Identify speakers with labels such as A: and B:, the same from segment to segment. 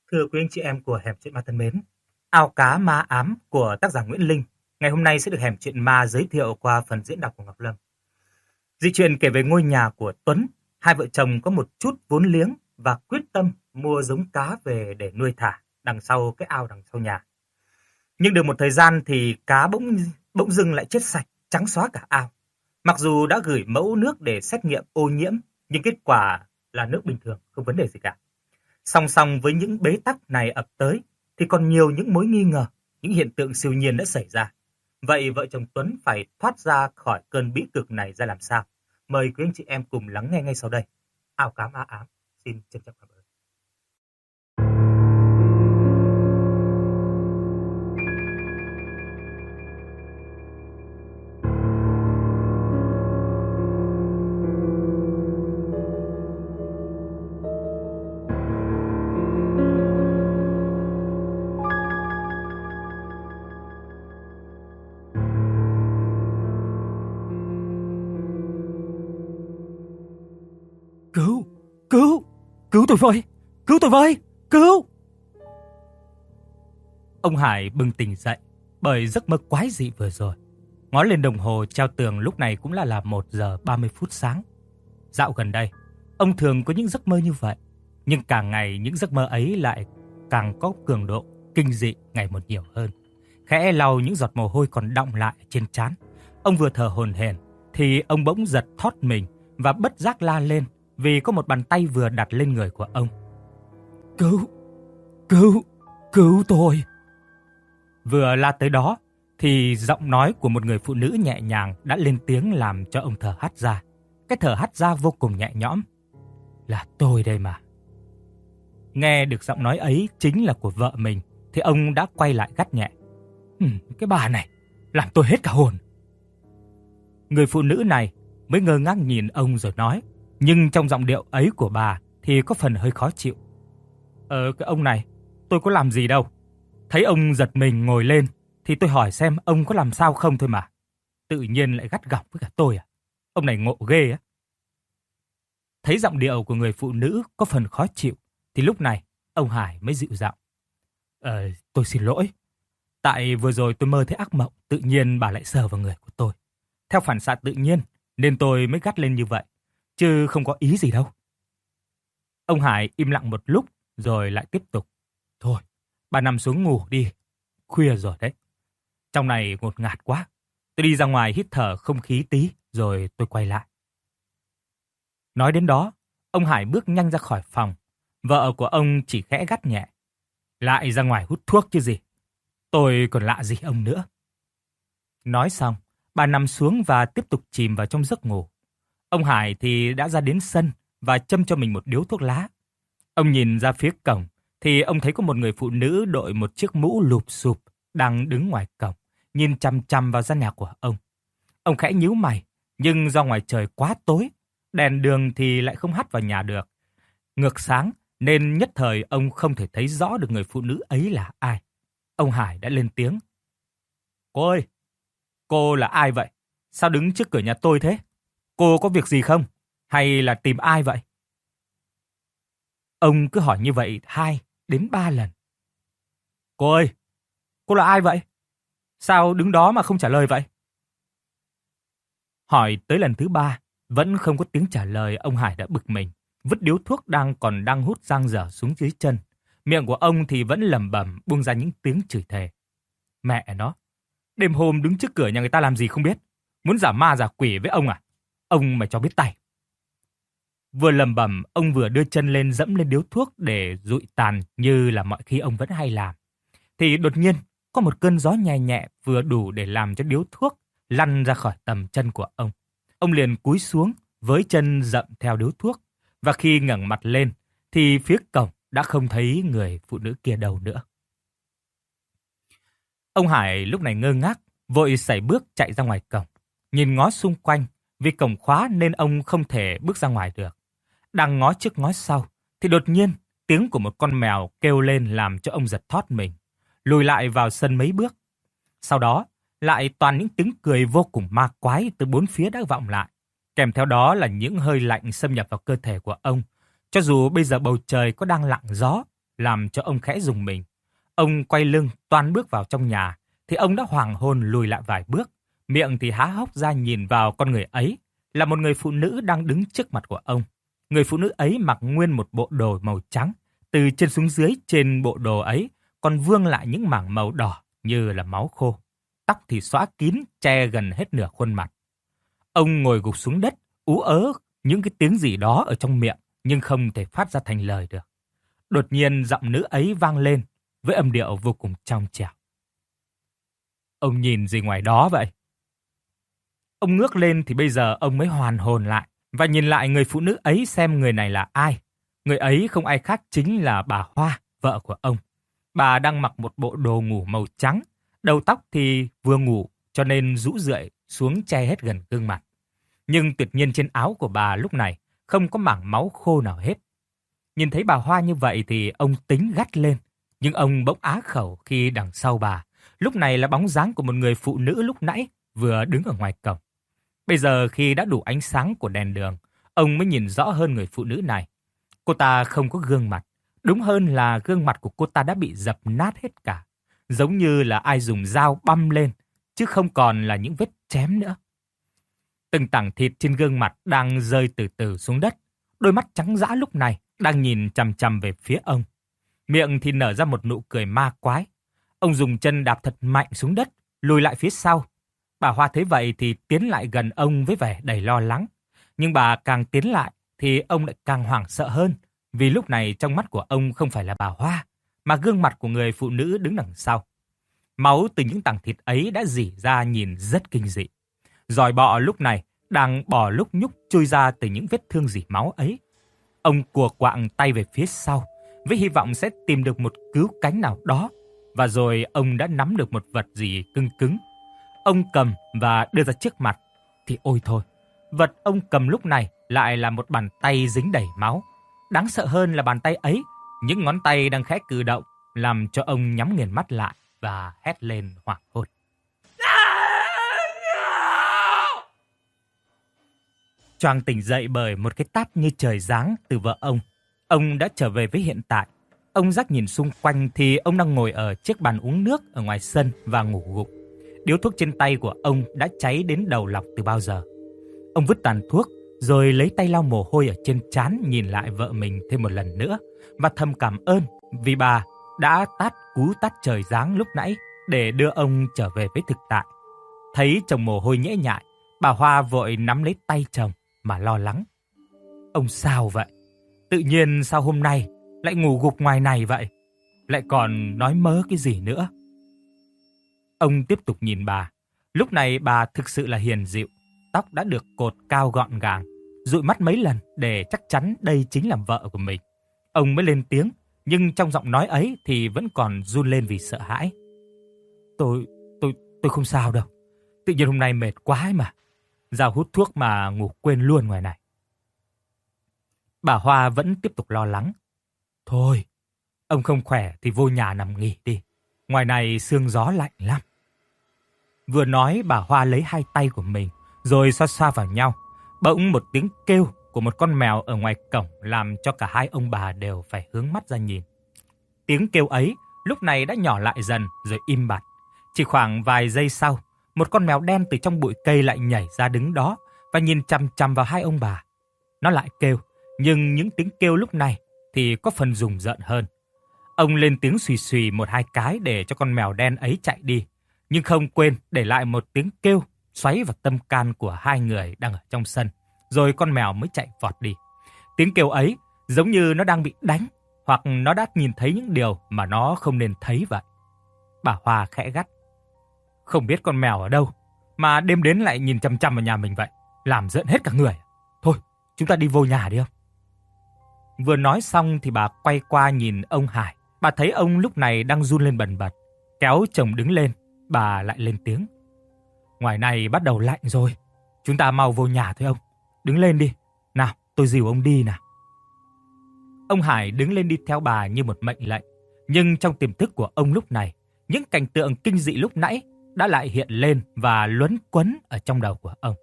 A: Thưa quý anh chị em của Hẻm Chuyện Ma thân mến, Ao Cá Ma Ám của tác giả Nguyễn Linh ngày hôm nay sẽ được Hẻm Chuyện Ma giới thiệu qua phần diễn đọc của Ngọc Lâm. Dị truyện kể về ngôi nhà của Tuấn, hai vợ chồng có một chút vốn liếng và quyết tâm mua giống cá về để nuôi thả đằng sau cái ao đằng sau nhà. Nhưng được một thời gian thì cá bỗng dưng lại chết sạch, trắng xóa cả ao. Mặc dù đã gửi mẫu nước để xét nghiệm ô nhiễm, nhưng kết quả là nước bình thường, không vấn đề gì cả. Song song với những bế tắc này ập tới thì còn nhiều những mối nghi ngờ, những hiện tượng siêu nhiên đã xảy ra. Vậy vợ chồng Tuấn phải thoát ra khỏi cơn bĩ cực này ra làm sao? Mời quý anh chị em cùng lắng nghe ngay sau đây. Ao Cá Ma Ám xin trân trọng cảm ơn.
B: Cứu! Cứu! Cứu tôi với! Cứu tôi với! Cứu! Ông Hải bừng tỉnh dậy bởi giấc mơ quái dị vừa rồi. Ngó lên đồng hồ treo tường lúc này cũng là 1 giờ 30 phút sáng. Dạo gần đây, ông thường có những giấc mơ như vậy. Nhưng càng ngày những giấc mơ ấy lại càng có cường độ kinh dị ngày một nhiều hơn. Khẽ lau những giọt mồ hôi còn đọng lại trên trán. Ông vừa thở hổn hển thì ông bỗng giật thót mình và bất giác la lên vì có một bàn tay vừa đặt lên người của ông. Cứu! Cứu! Cứu tôi! Vừa la tới đó thì giọng nói của một người phụ nữ nhẹ nhàng đã lên tiếng làm cho ông thở hắt ra. Cái thở hắt ra vô cùng nhẹ nhõm. Là tôi đây mà. Nghe được giọng nói ấy chính là của vợ mình thì ông đã quay lại gắt nhẹ. Cái bà này làm tôi hết cả hồn. Người phụ nữ này mới ngơ ngác nhìn ông rồi nói, nhưng trong giọng điệu ấy của bà thì có phần hơi khó chịu. Cái ông này, tôi có làm gì đâu. Thấy ông giật mình ngồi lên thì tôi hỏi xem ông có làm sao không thôi mà. Tự nhiên lại gắt gỏng với cả tôi à? Ông này ngộ ghê á. Thấy giọng điệu của người phụ nữ có phần khó chịu thì lúc này ông Hải mới dịu giọng. Tôi xin lỗi. Tại vừa rồi tôi mơ thấy ác mộng, tự nhiên bà lại sờ vào người của tôi. Theo phản xạ tự nhiên nên tôi mới gắt lên như vậy, chứ không có ý gì đâu. Ông Hải im lặng một lúc rồi lại tiếp tục. Thôi, bà nằm xuống ngủ đi, khuya rồi đấy. Trong này ngột ngạt quá, tôi đi ra ngoài hít thở không khí tí rồi tôi quay lại. Nói đến đó, ông Hải bước nhanh ra khỏi phòng. Vợ của ông chỉ khẽ gắt nhẹ. Lại ra ngoài hút thuốc chứ gì. Tôi còn lạ gì ông nữa. Nói xong, bà nằm xuống và tiếp tục chìm vào trong giấc ngủ. Ông Hải thì đã ra đến sân và châm cho mình một điếu thuốc lá. Ông nhìn ra phía cổng thì ông thấy có một người phụ nữ đội một chiếc mũ lụp xụp đang đứng ngoài cổng, nhìn chằm chằm vào gian nhà của ông. Ông khẽ nhíu mày, nhưng do ngoài trời quá tối, đèn đường thì lại không hắt vào nhà được. Ngược sáng nên nhất thời ông không thể thấy rõ được người phụ nữ ấy là ai. Ông Hải đã lên tiếng. Cô ơi, cô là ai vậy? Sao đứng trước cửa nhà tôi thế? Cô có việc gì không? Hay là tìm ai vậy? Ông cứ hỏi như vậy 2 đến 3 lần. Cô ơi, cô là ai vậy? Sao đứng đó mà không trả lời vậy? Hỏi tới lần thứ 3, vẫn không có tiếng trả lời. Ông Hải đã bực mình, vứt điếu thuốc đang hút giang dở xuống dưới chân. Miệng của ông thì vẫn lẩm bẩm buông ra những tiếng chửi thề. Mẹ nó, đêm hôm đứng trước cửa nhà người ta làm gì không biết. Muốn giả ma giả quỷ với ông à? Ông mà cho biết tay. Vừa lẩm bẩm, ông vừa đưa chân lên dẫm lên điếu thuốc để dụi tàn như là mọi khi ông vẫn hay làm. Thì đột nhiên, có một cơn gió nhẹ nhẹ vừa đủ để làm cho điếu thuốc lăn ra khỏi tầm chân của ông. Ông liền cúi xuống, với chân dậm theo điếu thuốc. Và khi ngẩng mặt lên, thì phía cổng đã không thấy người phụ nữ kia đâu nữa. Ông Hải lúc này ngơ ngác, vội sải bước chạy ra ngoài cổng. Nhìn ngó xung quanh, vì cổng khóa nên ông không thể bước ra ngoài được. Đang ngó trước ngó sau, thì đột nhiên tiếng của một con mèo kêu lên làm cho ông giật thót mình, lùi lại vào sân mấy bước. Sau đó, lại toàn những tiếng cười vô cùng ma quái từ bốn phía đã vọng lại. Kèm theo đó là những hơi lạnh xâm nhập vào cơ thể của ông. Cho dù bây giờ bầu trời có đang lặng gió, làm cho ông khẽ rùng mình. Ông quay lưng toan bước vào trong nhà, thì ông đã hoảng hồn lùi lại vài bước, miệng thì há hốc ra nhìn vào con người ấy, là một người phụ nữ đang đứng trước mặt của ông. Người phụ nữ ấy mặc nguyên một bộ đồ màu trắng, từ trên xuống dưới trên bộ đồ ấy còn vương lại những mảng màu đỏ như là máu khô. Tóc thì xõa kín che gần hết nửa khuôn mặt. Ông ngồi gục xuống đất, ú ớ những cái tiếng gì đó ở trong miệng, nhưng không thể phát ra thành lời được. Đột nhiên giọng nữ ấy vang lên với âm điệu vô cùng trong trẻo. Ông nhìn gì ngoài đó vậy? Ông ngước lên thì bây giờ ông mới hoàn hồn lại và nhìn lại người phụ nữ ấy xem người này là ai. Người ấy không ai khác chính là bà Hoa, vợ của ông. Bà đang mặc một bộ đồ ngủ màu trắng, đầu tóc thì vừa ngủ cho nên rũ rượi xuống che hết gần gương mặt. Nhưng tuyệt nhiên trên áo của bà lúc này không có mảng máu khô nào hết. Nhìn thấy bà Hoa như vậy thì ông tính gắt lên, nhưng ông bỗng á khẩu khi đằng sau bà lúc này là bóng dáng của một người phụ nữ lúc nãy vừa đứng ở ngoài cổng. Bây giờ khi đã đủ ánh sáng của đèn đường, ông mới nhìn rõ hơn người phụ nữ này. Cô ta không có gương mặt, đúng hơn là gương mặt của cô ta đã bị dập nát hết cả, giống như là ai dùng dao băm lên, chứ không còn là những vết chém nữa. Từng tảng thịt trên gương mặt đang rơi từ từ xuống đất, đôi mắt trắng dã lúc này đang nhìn chằm chằm về phía ông. Miệng thì nở ra một nụ cười ma quái. Ông dùng chân đạp thật mạnh xuống đất, lùi lại phía sau. Bà Hoa thấy vậy thì tiến lại gần ông với vẻ đầy lo lắng. Nhưng bà càng tiến lại thì ông lại càng hoảng sợ hơn, vì lúc này trong mắt của ông không phải là bà Hoa, mà gương mặt của người phụ nữ đứng đằng sau. Máu từ những tảng thịt ấy đã rỉ ra nhìn rất kinh dị. Giòi bọ lúc này đang bò lúc nhúc chui ra từ những vết thương rỉ máu ấy. Ông cùa quạng tay về phía sau, với hy vọng sẽ tìm được một cứu cánh nào đó, và rồi ông đã nắm được một vật gì cứng cứng. Ông cầm và đưa ra trước mặt, thì ôi thôi, vật ông cầm lúc này lại là một bàn tay dính đầy máu. Đáng sợ hơn là bàn tay ấy, những ngón tay đang khẽ cử động, làm cho ông nhắm nghiền mắt lại và hét lên hoảng hốt. Choàng tỉnh dậy bởi một cái tát như trời giáng từ vợ ông đã trở về với hiện tại. Ông rắc nhìn xung quanh thì ông đang ngồi ở chiếc bàn uống nước ở ngoài sân và ngủ gục. Điếu thuốc trên tay của ông đã cháy đến đầu lọc từ bao giờ. Ông vứt tàn thuốc rồi lấy tay lau mồ hôi ở trên trán, nhìn lại vợ mình thêm một lần nữa và thầm cảm ơn vì bà đã tát cú tát trời giáng lúc nãy để đưa ông trở về với thực tại. Thấy chồng mồ hôi nhễ nhại, bà Hoa vội nắm lấy tay chồng mà lo lắng. Ông sao vậy? Tự nhiên sao hôm nay lại ngủ gục ngoài này vậy? Lại còn nói mớ cái gì nữa? Ông tiếp tục nhìn bà. Lúc này bà thực sự là hiền dịu. Tóc đã được cột cao gọn gàng, dụi mắt mấy lần để chắc chắn đây chính là vợ của mình. Ông mới lên tiếng, nhưng trong giọng nói ấy thì vẫn còn run lên vì sợ hãi. Tôi không sao đâu. Tự nhiên hôm nay mệt quá ấy mà. Ra hút thuốc mà ngủ quên luôn ngoài này. Bà Hoa vẫn tiếp tục lo lắng. Thôi, ông không khỏe thì vô nhà nằm nghỉ đi. Ngoài này sương gió lạnh lắm. Vừa nói bà Hoa lấy hai tay của mình rồi xoa xoa vào nhau. Bỗng một tiếng kêu của một con mèo ở ngoài cổng làm cho cả hai ông bà đều phải hướng mắt ra nhìn. Tiếng kêu ấy lúc này đã nhỏ lại dần rồi im bặt. Chỉ khoảng vài giây sau, một con mèo đen từ trong bụi cây lại nhảy ra đứng đó và nhìn chằm chằm vào hai ông bà. Nó lại kêu, nhưng những tiếng kêu lúc này thì có phần rùng rợn hơn. Ông lên tiếng xùy xùy một hai cái để cho con mèo đen ấy chạy đi, nhưng không quên để lại một tiếng kêu xoáy vào tâm can của hai người đang ở trong sân, rồi con mèo mới chạy vọt đi. Tiếng kêu ấy giống như nó đang bị đánh, hoặc nó đã nhìn thấy những điều mà nó không nên thấy vậy. Bà Hoa khẽ gắt. Không biết con mèo ở đâu mà đêm đến lại nhìn chằm chằm vào nhà mình vậy, làm rợn hết cả người. Thôi, chúng ta đi vô nhà đi không? Vừa nói xong thì bà quay qua nhìn ông Hải. Bà thấy ông lúc này đang run lên bần bật. Kéo chồng đứng lên, bà lại lên tiếng. Ngoài này bắt đầu lạnh rồi, chúng ta mau vô nhà thôi ông. Đứng lên đi, nào tôi dìu ông đi nào. Ông Hải đứng lên đi theo bà như một mệnh lệnh. Nhưng trong tiềm thức của ông lúc này, những cảnh tượng kinh dị lúc nãy đã lại hiện lên và luẩn quẩn ở trong đầu của ông.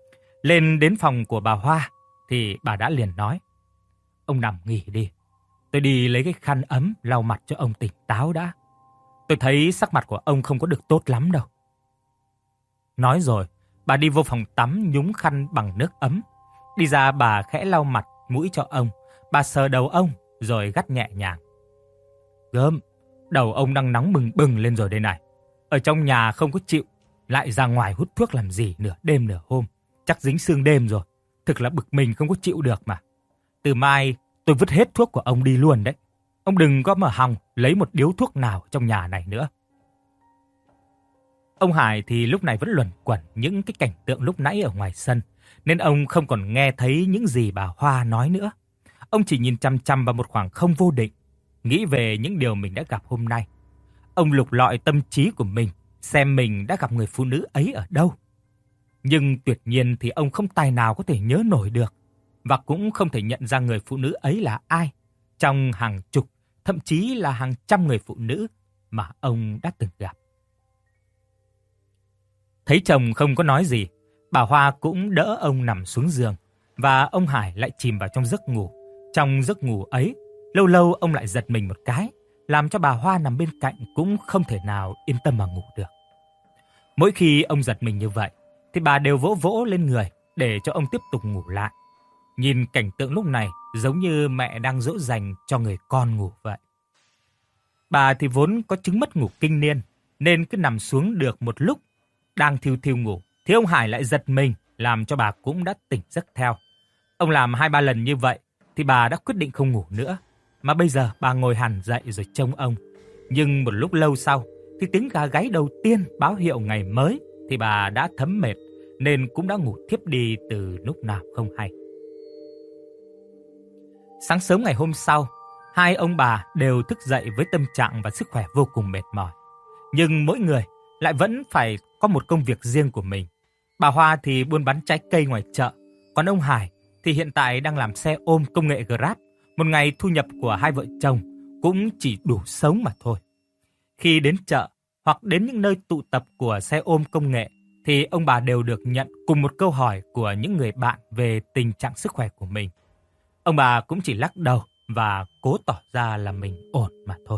B: Lên đến phòng của bà Hoa thì bà đã liền nói. Ông nằm nghỉ đi. tôi đi lấy cái khăn ấm lau mặt cho ông tỉnh táo đã. Tôi thấy sắc mặt của ông không có được tốt lắm đâu. Nói rồi, bà đi vô phòng tắm nhúng khăn bằng nước ấm. Đi ra bà khẽ lau mặt, mũi cho ông. Bà sờ đầu ông rồi gắt nhẹ nhàng. Gớm, đầu ông đang nóng bừng bừng lên rồi đây này. Ở trong nhà không có chịu, lại ra ngoài hút thuốc làm gì nửa đêm nửa hôm. Chắc dính xương đêm rồi. Thực là bực mình không có chịu được mà. Từ mai tôi vứt hết thuốc của ông đi luôn đấy. Ông đừng có mà hòng lấy một điếu thuốc nào trong nhà này nữa. Ông Hải thì lúc này vẫn luẩn quẩn những cái cảnh tượng lúc nãy ở ngoài sân, nên ông không còn nghe thấy những gì bà Hoa nói nữa. Ông chỉ nhìn chăm chăm vào một khoảng không vô định, nghĩ về những điều mình đã gặp hôm nay. Ông lục lọi tâm trí của mình, xem mình đã gặp người phụ nữ ấy ở đâu. Nhưng tuyệt nhiên thì ông không tài nào có thể nhớ nổi được, và cũng không thể nhận ra người phụ nữ ấy là ai trong hàng chục, thậm chí là hàng trăm người phụ nữ mà ông đã từng gặp. Thấy chồng không có nói gì, bà Hoa cũng đỡ ông nằm xuống giường, và ông Hải lại chìm vào trong giấc ngủ. Trong giấc ngủ ấy, lâu lâu ông lại giật mình một cái, làm cho bà Hoa nằm bên cạnh cũng không thể nào yên tâm mà ngủ được. Mỗi khi ông giật mình như vậy, thì bà đều vỗ vỗ lên người để cho ông tiếp tục ngủ lại. Nhìn cảnh tượng lúc này giống như mẹ đang dỗ dành cho người con ngủ vậy. Bà thì vốn có chứng mất ngủ kinh niên, nên cứ nằm xuống được một lúc, đang thiu thiu ngủ, thì ông Hải lại giật mình, làm cho bà cũng đã tỉnh giấc theo. Ông làm 2-3 lần như vậy, thì bà đã quyết định không ngủ nữa, mà bây giờ bà ngồi hẳn dậy rồi trông ông. Nhưng một lúc lâu sau, thì tiếng gà gáy đầu tiên báo hiệu ngày mới, thì bà đã thấm mệt, nên cũng đã ngủ thiếp đi từ lúc nào không hay. Sáng sớm ngày hôm sau, hai ông bà đều thức dậy với tâm trạng và sức khỏe vô cùng mệt mỏi. Nhưng mỗi người lại vẫn phải có một công việc riêng của mình. Bà Hoa thì buôn bán trái cây ngoài chợ, còn ông Hải thì hiện tại đang làm xe ôm công nghệ Grab. Một ngày thu nhập của hai vợ chồng cũng chỉ đủ sống mà thôi. Khi đến chợ hoặc đến những nơi tụ tập của xe ôm công nghệ, thì ông bà đều được nhận cùng một câu hỏi của những người bạn về tình trạng sức khỏe của mình. Ông bà cũng chỉ lắc đầu và cố tỏ ra là mình ổn mà thôi.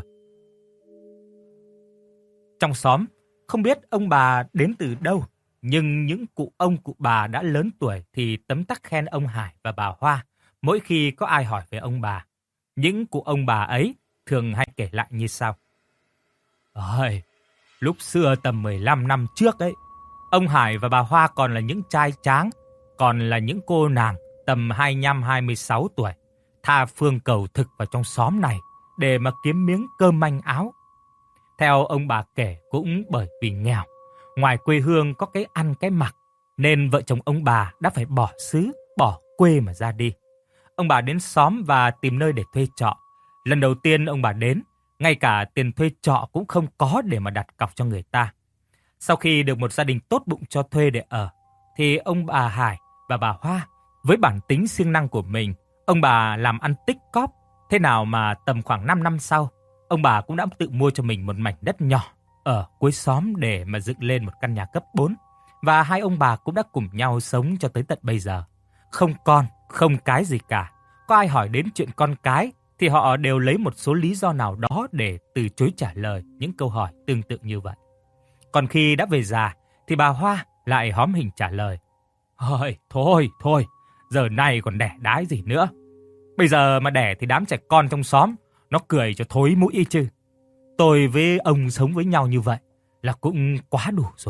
B: Trong xóm, không biết ông bà đến từ đâu, nhưng những cụ ông cụ bà đã lớn tuổi thì tấm tắc khen ông Hải và bà Hoa mỗi khi có ai hỏi về ông bà. Những cụ ông bà ấy thường hay kể lại như sau. Ôi, lúc xưa tầm 15 năm trước ấy, ông Hải và bà Hoa còn là những trai tráng, còn là những cô nàng tầm 25-26 tuổi, tha phương cầu thực vào trong xóm này để mà kiếm miếng cơm manh áo. Theo ông bà kể cũng bởi vì nghèo, ngoài quê hương có cái ăn cái mặc, nên vợ chồng ông bà đã phải bỏ xứ, bỏ quê mà ra đi. Ông bà đến xóm và tìm nơi để thuê trọ. Lần đầu tiên ông bà đến, ngay cả tiền thuê trọ cũng không có để mà đặt cọc cho người ta. Sau khi được một gia đình tốt bụng cho thuê để ở, thì ông bà Hải và bà Hoa, với bản tính siêng năng của mình, ông bà làm ăn tích cóp. Thế nào mà tầm khoảng 5 năm sau, ông bà cũng đã tự mua cho mình một mảnh đất nhỏ ở cuối xóm để mà dựng lên một căn nhà cấp 4. Và hai ông bà cũng đã cùng nhau sống cho tới tận bây giờ. Không con, không cái gì cả. Có ai hỏi đến chuyện con cái thì họ đều lấy một số lý do nào đó để từ chối trả lời những câu hỏi tương tự như vậy. Còn khi đã về già thì bà Hoa lại hóm hình trả lời. Thôi, giờ này còn đẻ đái gì nữa. Bây giờ mà đẻ thì đám trẻ con trong xóm nó cười cho thối mũi chứ. Tôi với ông sống với nhau như vậy là cũng quá đủ rồi.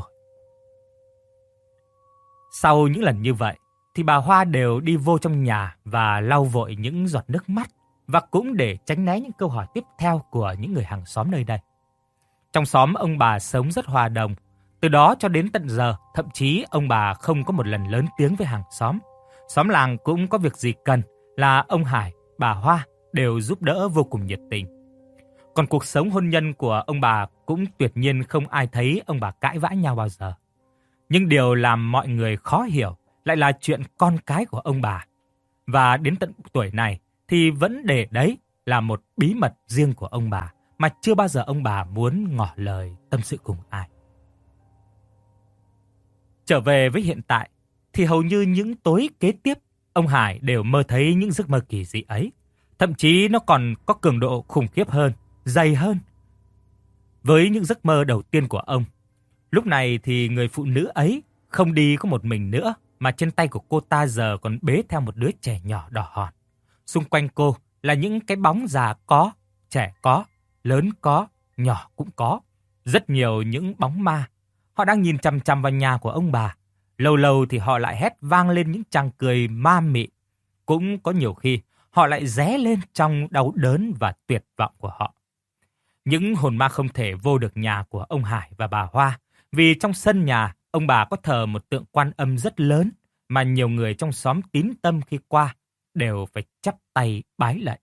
B: Sau những lần như vậy thì bà Hoa đều đi vô trong nhà và lau vội những giọt nước mắt, và cũng để tránh né những câu hỏi tiếp theo của những người hàng xóm nơi đây. Trong xóm ông bà sống rất hòa đồng. Từ đó cho đến tận giờ, thậm chí ông bà không có một lần lớn tiếng với hàng xóm. Xóm làng cũng có việc gì cần là ông Hải, bà Hoa đều giúp đỡ vô cùng nhiệt tình. Còn cuộc sống hôn nhân của ông bà cũng tuyệt nhiên không ai thấy ông bà cãi vã nhau bao giờ. Nhưng điều làm mọi người khó hiểu lại là chuyện con cái của ông bà. Và đến tận tuổi này thì vẫn để đấy là một bí mật riêng của ông bà mà chưa bao giờ ông bà muốn ngỏ lời tâm sự cùng ai. Trở về với hiện tại thì hầu như những tối kế tiếp, ông Hải đều mơ thấy những giấc mơ kỳ dị ấy. Thậm chí nó còn có cường độ khủng khiếp hơn, dày hơn. Với những giấc mơ đầu tiên của ông, lúc này thì người phụ nữ ấy không đi có một mình nữa, mà trên tay của cô ta giờ còn bế theo một đứa trẻ nhỏ đỏ hòn. Xung quanh cô là những cái bóng già có, trẻ có, lớn có, nhỏ cũng có. Rất nhiều những bóng ma. Họ đang nhìn chằm chằm vào nhà của ông bà. Lâu lâu thì họ lại hét vang lên những tràng cười ma mị. Cũng có nhiều khi họ lại ré lên trong đau đớn và tuyệt vọng của họ. Những hồn ma không thể vô được nhà của ông Hải và bà Hoa, vì trong sân nhà ông bà có thờ một tượng Quan Âm rất lớn mà nhiều người trong xóm tín tâm khi qua đều phải chắp tay bái lạy.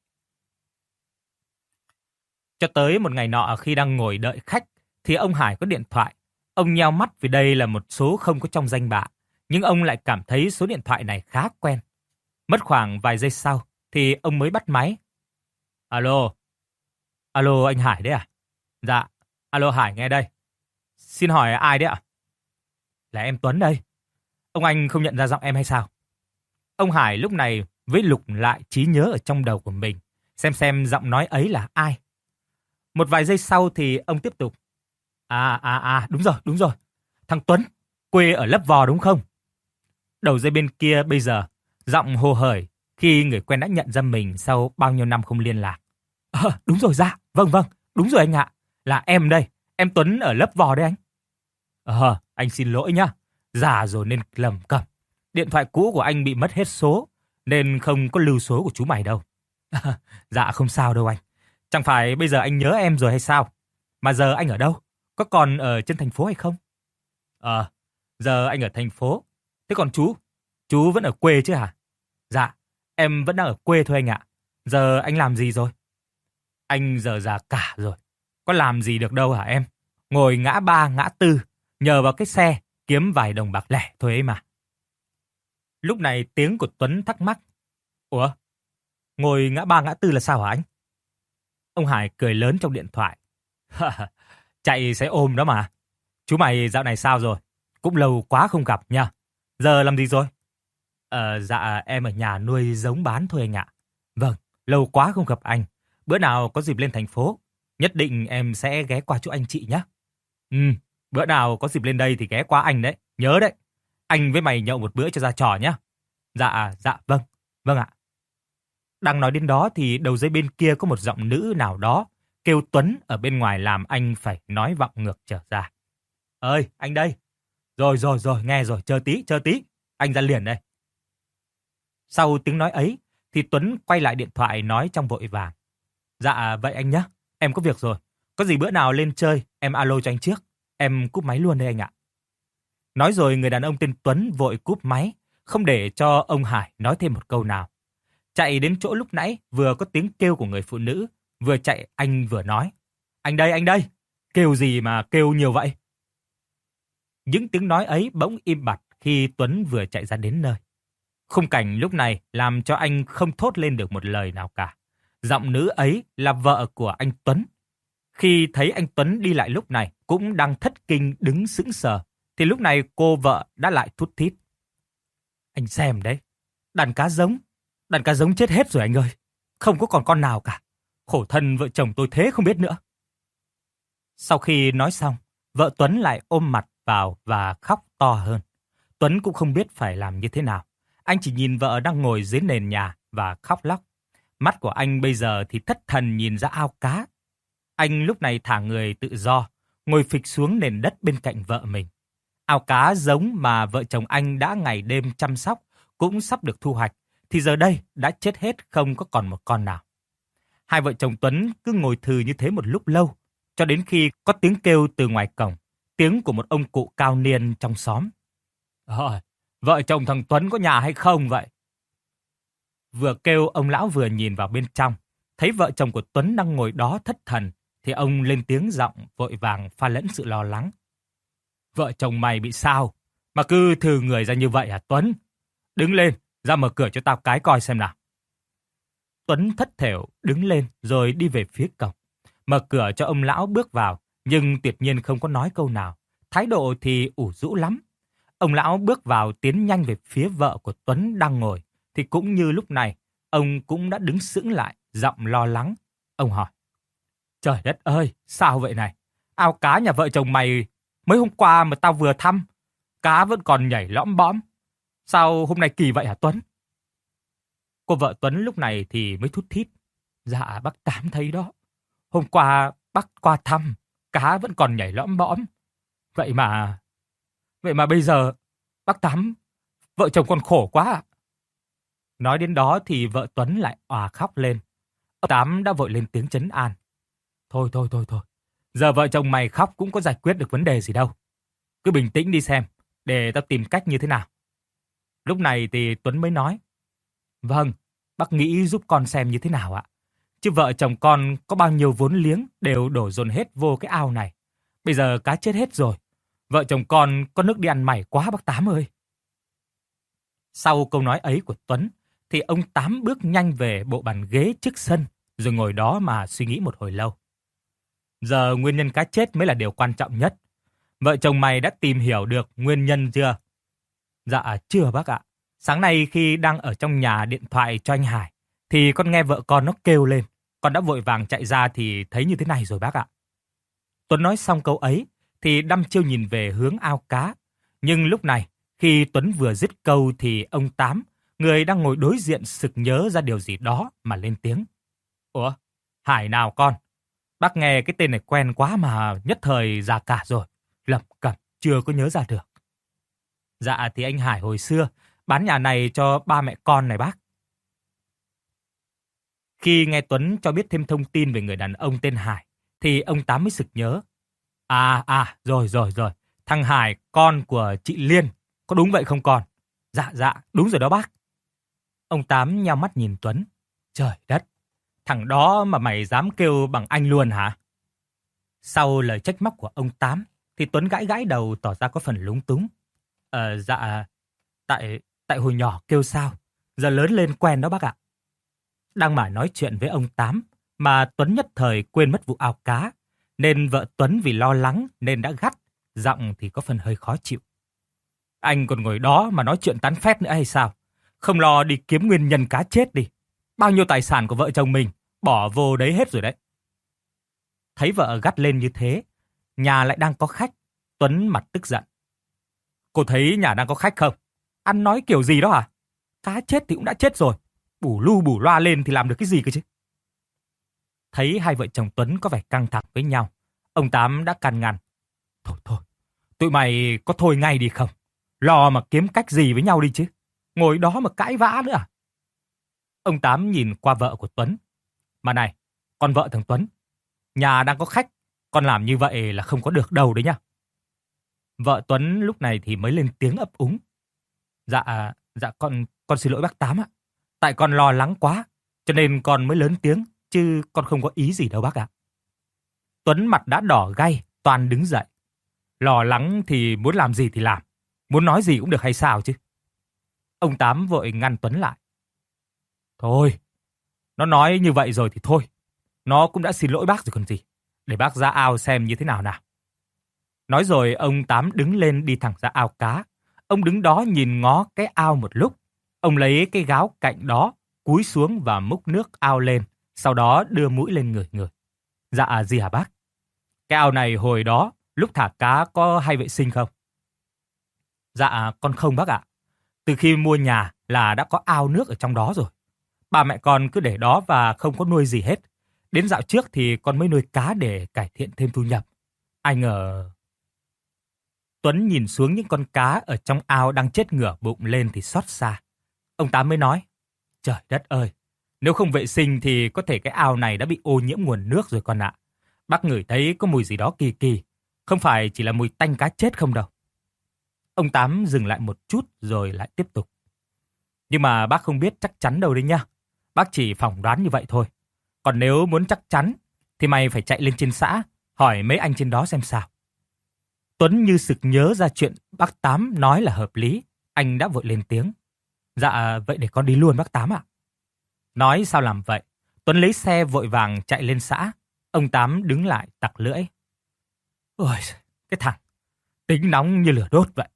B: Cho tới một ngày nọ khi đang ngồi đợi khách thì ông Hải có điện thoại. Ông nheo mắt vì đây là một số không có trong danh bạ, nhưng ông lại cảm thấy số điện thoại này khá quen. Mất khoảng vài giây sau thì ông mới bắt máy. Alo, alo anh Hải đấy à? Dạ, alo Hải nghe đây. Xin hỏi ai đấy ạ? Là em Tuấn đây. Ông anh không nhận ra giọng em hay sao? Ông Hải lúc này với lục lại trí nhớ ở trong đầu của mình, xem giọng nói ấy là ai. Một vài giây sau thì ông tiếp tục. Đúng rồi. Thằng Tuấn, quê ở Lấp Vò đúng không? Đầu dây bên kia bây giờ, giọng hồ hởi khi người quen đã nhận ra mình sau bao nhiêu năm không liên lạc. Đúng rồi dạ, vâng, đúng rồi anh ạ. Là em đây, em Tuấn ở Lấp Vò đấy anh. Anh xin lỗi nhá. Già rồi nên lầm cầm. Điện thoại cũ của anh bị mất hết số, nên không có lưu số của chú mày đâu. Dạ không sao đâu anh. Chẳng phải bây giờ anh nhớ em rồi hay sao? Mà giờ anh ở đâu? Có còn ở trên thành phố hay không? Giờ anh ở thành phố. Thế còn chú vẫn ở quê chứ hả? Dạ, em vẫn đang ở quê thôi anh ạ. Giờ anh làm gì rồi? Anh giờ già cả rồi. Có làm gì được đâu hả em? Ngồi ngã ba ngã tư, nhờ vào cái xe, kiếm vài đồng bạc lẻ thôi ấy mà. Lúc này tiếng của Tuấn thắc mắc. Ủa? Ngồi ngã ba ngã tư là sao hả anh? Ông Hải cười lớn trong điện thoại. Chạy xe ôm đó mà. Chú mày dạo này sao rồi? Cũng lâu quá không gặp nha. Giờ làm gì rồi? Dạ em ở nhà nuôi giống bán thôi anh ạ. Vâng, lâu quá không gặp anh. Bữa nào có dịp lên thành phố, nhất định em sẽ ghé qua chỗ anh chị nhé. Bữa nào có dịp lên đây thì ghé qua anh đấy. Nhớ đấy. Anh với mày nhậu một bữa cho ra trò nhé. Dạ, vâng ạ. Đang nói đến đó thì đầu dây bên kia có một giọng nữ nào đó kêu Tuấn ở bên ngoài làm anh phải nói vọng ngược trở ra. Ơi, anh đây. Rồi, nghe rồi, chờ tí. Anh ra liền đây. Sau tiếng nói ấy thì Tuấn quay lại điện thoại nói trong vội vàng. Dạ, vậy anh nhé. Em có việc rồi. Có gì bữa nào lên chơi, em alo cho anh trước. Em cúp máy luôn đây anh ạ. Nói rồi người đàn ông tên Tuấn vội cúp máy, không để cho ông Hải nói thêm một câu nào. Chạy đến chỗ lúc nãy vừa có tiếng kêu của người phụ nữ, vừa chạy anh vừa nói. Anh đây, kêu gì mà kêu nhiều vậy? Những tiếng nói ấy bỗng im bặt khi Tuấn vừa chạy ra đến nơi. Khung cảnh lúc này làm cho anh không thốt lên được một lời nào cả. Giọng nữ ấy là vợ của anh Tuấn. Khi thấy anh Tuấn đi lại lúc này cũng đang thất kinh đứng sững sờ, thì lúc này cô vợ đã lại thút thít. Anh xem đấy, đàn cá giống chết hết rồi anh ơi. Không có còn con nào cả. Khổ thân vợ chồng tôi thế không biết nữa. Sau khi nói xong, vợ Tuấn lại ôm mặt vào và khóc to hơn. Tuấn cũng không biết phải làm như thế nào. Anh chỉ nhìn vợ đang ngồi dưới nền nhà và khóc lóc. Mắt của anh bây giờ thì thất thần nhìn ra ao cá. Anh lúc này thả người tự do, ngồi phịch xuống nền đất bên cạnh vợ mình. Ao cá giống mà vợ chồng anh đã ngày đêm chăm sóc cũng sắp được thu hoạch, thì giờ đây đã chết hết không có còn một con nào. Hai vợ chồng Tuấn cứ ngồi thừ như thế một lúc lâu, cho đến khi có tiếng kêu từ ngoài cổng, tiếng của một ông cụ cao niên trong xóm. Vợ chồng thằng Tuấn có nhà hay không vậy? Vừa kêu ông lão vừa nhìn vào bên trong, thấy vợ chồng của Tuấn đang ngồi đó thất thần, thì ông lên tiếng giọng vội vàng pha lẫn sự lo lắng. Vợ chồng mày bị sao? Mà cứ thừ người ra như vậy hả Tuấn? Đứng lên, ra mở cửa cho tao cái coi xem nào. Tuấn thất thểu đứng lên rồi đi về phía cổng. Mở cửa cho ông lão bước vào, nhưng tuyệt nhiên không có nói câu nào. Thái độ thì ủ rũ lắm. Ông lão bước vào tiến nhanh về phía vợ của Tuấn đang ngồi, thì cũng như lúc này, ông cũng đã đứng sững lại giọng lo lắng. Ông hỏi, trời đất ơi, sao vậy này? Ao cá nhà vợ chồng mày mấy hôm qua mà tao vừa thăm, cá vẫn còn nhảy lõm bõm. Sao hôm nay kỳ vậy hả Tuấn? Cô vợ Tuấn lúc này thì mới thút thít. Dạ bác Tám thấy đó. Hôm qua bác qua thăm, cá vẫn còn nhảy lõm bõm. Vậy mà bây giờ bác Tám, vợ chồng con khổ quá ạ. Nói đến đó thì vợ Tuấn lại òa khóc lên. Ông Tám đã vội lên tiếng trấn an. Thôi. Giờ vợ chồng mày khóc cũng có giải quyết được vấn đề gì đâu. Cứ bình tĩnh đi xem, để tao tìm cách như thế nào. Lúc này thì Tuấn mới nói. Vâng, bác nghĩ giúp con xem như thế nào ạ. Chứ vợ chồng con có bao nhiêu vốn liếng đều đổ dồn hết vô cái ao này. Bây giờ cá chết hết rồi. Vợ chồng con có nước đi ăn mày quá bác Tám ơi. Sau câu nói ấy của Tuấn, thì ông Tám bước nhanh về bộ bàn ghế trước sân, rồi ngồi đó mà suy nghĩ một hồi lâu. Giờ nguyên nhân cá chết mới là điều quan trọng nhất. Vợ chồng mày đã tìm hiểu được nguyên nhân chưa? Dạ chưa bác ạ. Sáng nay khi đang ở trong nhà điện thoại cho anh Hải, thì con nghe vợ con nó kêu lên. Con đã vội vàng chạy ra thì thấy như thế này rồi bác ạ. Tuấn nói xong câu ấy, thì đăm chiêu nhìn về hướng ao cá. Nhưng lúc này, khi Tuấn vừa dứt câu thì ông Tám, người đang ngồi đối diện sực nhớ ra điều gì đó mà lên tiếng. Ủa, Hải nào con? Bác nghe cái tên này quen quá mà nhất thời già cả rồi. Lẩm cẩm, chưa có nhớ ra được. Dạ thì anh Hải hồi xưa bán nhà này cho ba mẹ con này bác. Khi nghe Tuấn cho biết thêm thông tin về người đàn ông tên Hải, thì ông Tám mới sực nhớ. Rồi. Thằng Hải con của chị Liên, có đúng vậy không con? Dạ, đúng rồi đó bác. Ông Tám nheo mắt nhìn Tuấn. Trời đất, thằng đó mà mày dám kêu bằng anh luôn hả? Sau lời trách móc của ông Tám, thì Tuấn gãi đầu tỏ ra có phần lúng túng. Dạ, tại hồi nhỏ kêu sao, giờ lớn lên quen đó bác ạ. Đang mải nói chuyện với ông Tám, mà Tuấn nhất thời quên mất vụ ao cá, nên vợ Tuấn vì lo lắng nên đã gắt, giọng thì có phần hơi khó chịu. Anh còn ngồi đó mà nói chuyện tán phét nữa hay sao? Không lo đi kiếm nguyên nhân cá chết đi. Bao nhiêu tài sản của vợ chồng mình bỏ vô đấy hết rồi đấy. Thấy vợ gắt lên như thế, nhà lại đang có khách, Tuấn mặt tức giận. Cô thấy nhà đang có khách không? Ăn nói kiểu gì đó hả? Cá chết thì cũng đã chết rồi. Bù lu bù loa lên thì làm được cái gì cơ chứ? Thấy hai vợ chồng Tuấn có vẻ căng thẳng với nhau, ông Tám đã can ngăn. Thôi, tụi mày có thôi ngay đi không? Lo mà kiếm cách gì với nhau đi chứ. Ngồi đó mà cãi vã nữa à? Ông Tám nhìn qua vợ của Tuấn. Mà này, con vợ thằng Tuấn, nhà đang có khách, con làm như vậy là không có được đâu đấy nhá. Vợ Tuấn lúc này thì mới lên tiếng ấp úng. Dạ con xin lỗi bác Tám ạ. Tại con lo lắng quá, cho nên con mới lớn tiếng, chứ con không có ý gì đâu bác ạ. Tuấn mặt đã đỏ gay, toàn đứng dậy. Lo lắng thì muốn làm gì thì làm, muốn nói gì cũng được hay sao chứ? Ông Tám vội ngăn Tuấn lại. Thôi, nó nói như vậy rồi thì thôi. Nó cũng đã xin lỗi bác rồi còn gì. Để bác ra ao xem như thế nào nào. Nói rồi ông Tám đứng lên đi thẳng ra ao cá. Ông đứng đó nhìn ngó cái ao một lúc. Ông lấy cái gáo cạnh đó, cúi xuống và múc nước ao lên. Sau đó đưa mũi lên ngửi. Dạ gì hả bác? Cái ao này hồi đó, lúc thả cá có hay vệ sinh không? Dạ con không bác ạ. Từ khi mua nhà là đã có ao nước ở trong đó rồi. Ba mẹ con cứ để đó và không có nuôi gì hết. Đến dạo trước thì con mới nuôi cá để cải thiện thêm thu nhập. Ai ngờ... Tuấn nhìn xuống những con cá ở trong ao đang chết ngửa bụng lên thì xót xa. Ông Tám mới nói, trời đất ơi, nếu không vệ sinh thì có thể cái ao này đã bị ô nhiễm nguồn nước rồi con ạ. Bác ngửi thấy có mùi gì đó kỳ kỳ, không phải chỉ là mùi tanh cá chết không đâu. Ông Tám dừng lại một chút rồi lại tiếp tục. Nhưng mà bác không biết chắc chắn đâu đấy nhá. Bác chỉ phỏng đoán như vậy thôi. Còn nếu muốn chắc chắn thì mày phải chạy lên trên xã, hỏi mấy anh trên đó xem sao. Tuấn như sực nhớ ra chuyện bác Tám nói là hợp lý. Anh đã vội lên tiếng. Dạ, vậy để con đi luôn bác Tám ạ. Nói sao làm vậy. Tuấn lấy xe vội vàng chạy lên xã. Ông Tám đứng lại tặc lưỡi. Ôi, cái thằng, tính nóng như lửa đốt vậy.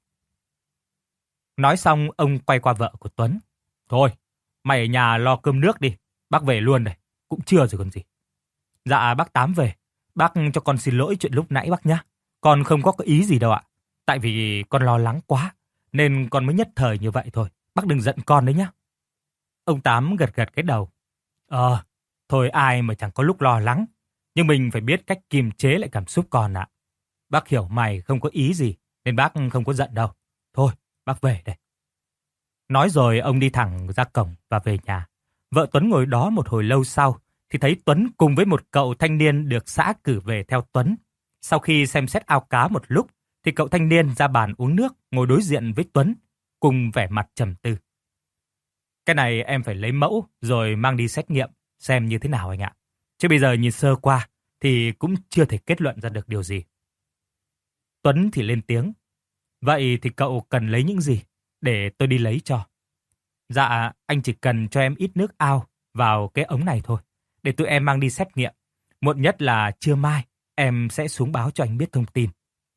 B: Nói xong ông quay qua vợ của Tuấn. Thôi, mày ở nhà lo cơm nước đi. Bác về luôn đây. cũng chưa rồi còn gì. Dạ bác Tám về, bác cho con xin lỗi chuyện lúc nãy bác nhá. Con không có ý gì đâu ạ. Tại vì con lo lắng quá, nên con mới nhất thời như vậy thôi. Bác đừng giận con đấy nhá. Ông Tám gật gật cái đầu. Thôi ai mà chẳng có lúc lo lắng. Nhưng mình phải biết cách kiềm chế lại cảm xúc con ạ. Bác hiểu mày không có ý gì, nên bác không có giận đâu. Thôi, bác về đây. Nói rồi ông đi thẳng ra cổng và về nhà. Vợ Tuấn ngồi đó một hồi lâu sau, thì thấy Tuấn cùng với một cậu thanh niên được xã cử về theo Tuấn. Sau khi xem xét ao cá một lúc, thì cậu thanh niên ra bàn uống nước, ngồi đối diện với Tuấn, cùng vẻ mặt trầm tư. Cái này em phải lấy mẫu rồi mang đi xét nghiệm xem như thế nào anh ạ. Chứ bây giờ nhìn sơ qua thì cũng chưa thể kết luận ra được điều gì. Tuấn thì lên tiếng. Vậy thì cậu cần lấy những gì để tôi đi lấy cho? Dạ, anh chỉ cần cho em ít nước ao vào cái ống này thôi, để tụi em mang đi xét nghiệm. Muộn nhất là trưa mai, em sẽ xuống báo cho anh biết thông tin.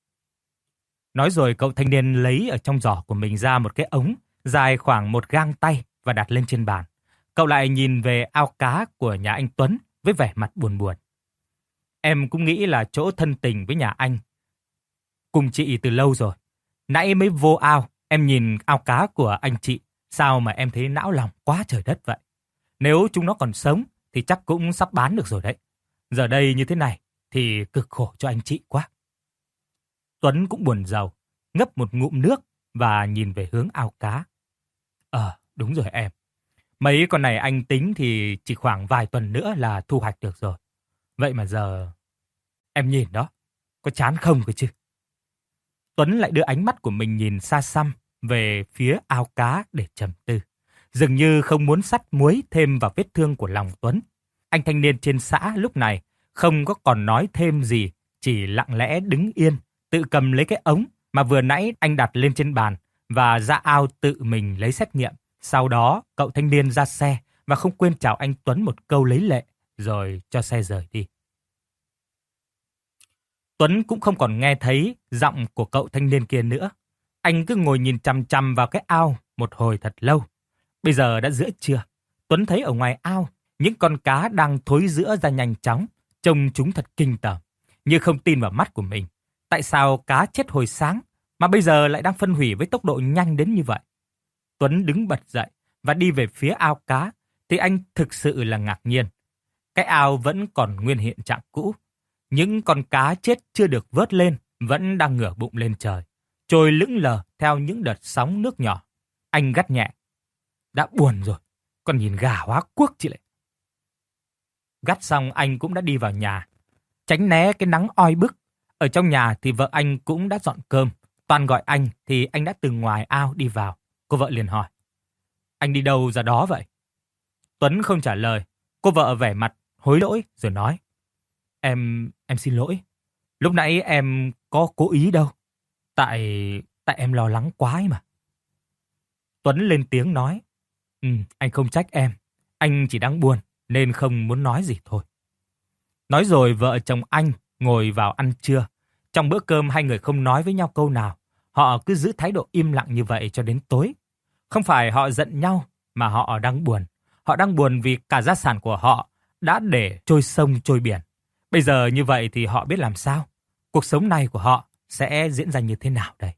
B: Nói rồi cậu thanh niên lấy ở trong giỏ của mình ra một cái ống dài khoảng một gang tay và đặt lên trên bàn. Cậu lại nhìn về ao cá của nhà anh Tuấn với vẻ mặt buồn buồn. Em cũng nghĩ là chỗ thân tình với nhà anh cùng chị từ lâu rồi. Nãy mới vô ao, em nhìn ao cá của anh chị, sao mà em thấy não lòng quá trời đất vậy. Nếu chúng nó còn sống thì chắc cũng sắp bán được rồi đấy. Giờ đây như thế này thì cực khổ cho anh chị quá. Tuấn cũng buồn rầu, ngấp một ngụm nước và nhìn về hướng ao cá. Đúng rồi em. Mấy con này anh tính thì chỉ khoảng vài tuần nữa là thu hoạch được rồi. Vậy mà giờ... Em nhìn đó, có chán không cơ chứ? Tuấn lại đưa ánh mắt của mình nhìn xa xăm về phía ao cá để trầm tư. Dường như không muốn sắt muối thêm vào vết thương của lòng Tuấn. Anh thanh niên trên xã lúc này không có còn nói thêm gì, chỉ lặng lẽ đứng yên, tự cầm lấy cái ống mà vừa nãy anh đặt lên trên bàn và ra ao tự mình lấy xét nghiệm. Sau đó, cậu thanh niên ra xe và không quên chào anh Tuấn một câu lấy lệ, rồi cho xe rời đi. Tuấn cũng không còn nghe thấy giọng của cậu thanh niên kia nữa. Anh cứ ngồi nhìn chằm chằm vào cái ao một hồi thật lâu. Bây giờ đã giữa trưa, Tuấn thấy ở ngoài ao những con cá đang thối rữa ra nhanh chóng, trông chúng thật kinh tởm, như không tin vào mắt của mình. Tại sao cá chết hồi sáng mà bây giờ lại đang phân hủy với tốc độ nhanh đến như vậy? Tuấn đứng bật dậy và đi về phía ao cá, thì anh thực sự là ngạc nhiên. Cái ao vẫn còn nguyên hiện trạng cũ. Những con cá chết chưa được vớt lên vẫn đang ngửa bụng lên trời, trôi lững lờ theo những đợt sóng nước nhỏ. Anh gắt nhẹ. Đã buồn rồi, còn nhìn gà hóa cuốc chị lại. Gắt xong anh cũng đã đi vào nhà, tránh né cái nắng oi bức. Ở trong nhà thì vợ anh cũng đã dọn cơm. Toàn gọi anh thì anh đã từ ngoài ao đi vào. Cô vợ liền hỏi. Anh đi đâu ra đó vậy? Tuấn không trả lời. Cô vợ vẻ mặt hối lỗi rồi nói. Em xin lỗi. Lúc nãy em có cố ý đâu. Tại em lo lắng quá ấy mà. Tuấn lên tiếng nói. Anh không trách em. Anh chỉ đang buồn nên không muốn nói gì thôi. Nói rồi vợ chồng anh ngồi vào ăn trưa. Trong bữa cơm hai người không nói với nhau câu nào. Họ cứ giữ thái độ im lặng như vậy cho đến tối. Không phải họ giận nhau mà họ đang buồn. Họ đang buồn vì cả gia sản của họ đã để trôi sông trôi biển. Bây giờ như vậy thì họ biết làm sao? Cuộc sống này của họ sẽ diễn ra như thế nào đây?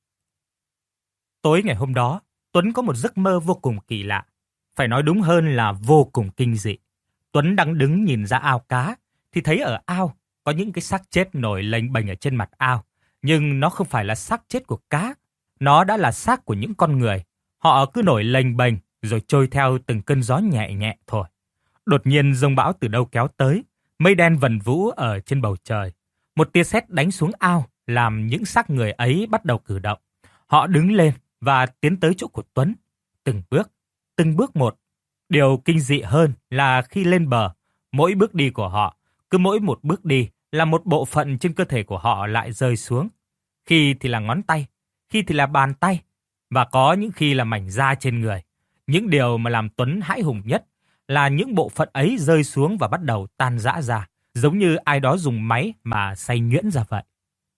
B: Tối ngày hôm đó, Tuấn có một giấc mơ vô cùng kỳ lạ. Phải nói đúng hơn là vô cùng kinh dị. Tuấn đang đứng nhìn ra ao cá, thì thấy ở ao có những cái xác chết nổi lềnh bềnh ở trên mặt ao. Nhưng nó không phải là xác chết của cá, nó đã là xác của những con người. Họ cứ nổi lềnh bềnh rồi trôi theo từng cơn gió nhẹ nhẹ thôi. Đột nhiên giông bão từ đâu kéo tới, mây đen vần vũ ở trên bầu trời. Một tia sét đánh xuống ao, làm những xác người ấy bắt đầu cử động. Họ đứng lên và tiến tới chỗ của Tuấn, từng bước một. Điều kinh dị hơn là khi lên bờ, mỗi bước đi của họ, cứ mỗi một bước đi là một bộ phận trên cơ thể của họ lại rơi xuống. Khi thì là ngón tay, khi thì là bàn tay, và có những khi là mảnh da trên người. Những điều mà làm Tuấn hãi hùng nhất là những bộ phận ấy rơi xuống và bắt đầu tan rã ra, giống như ai đó dùng máy mà xay nhuyễn ra vậy.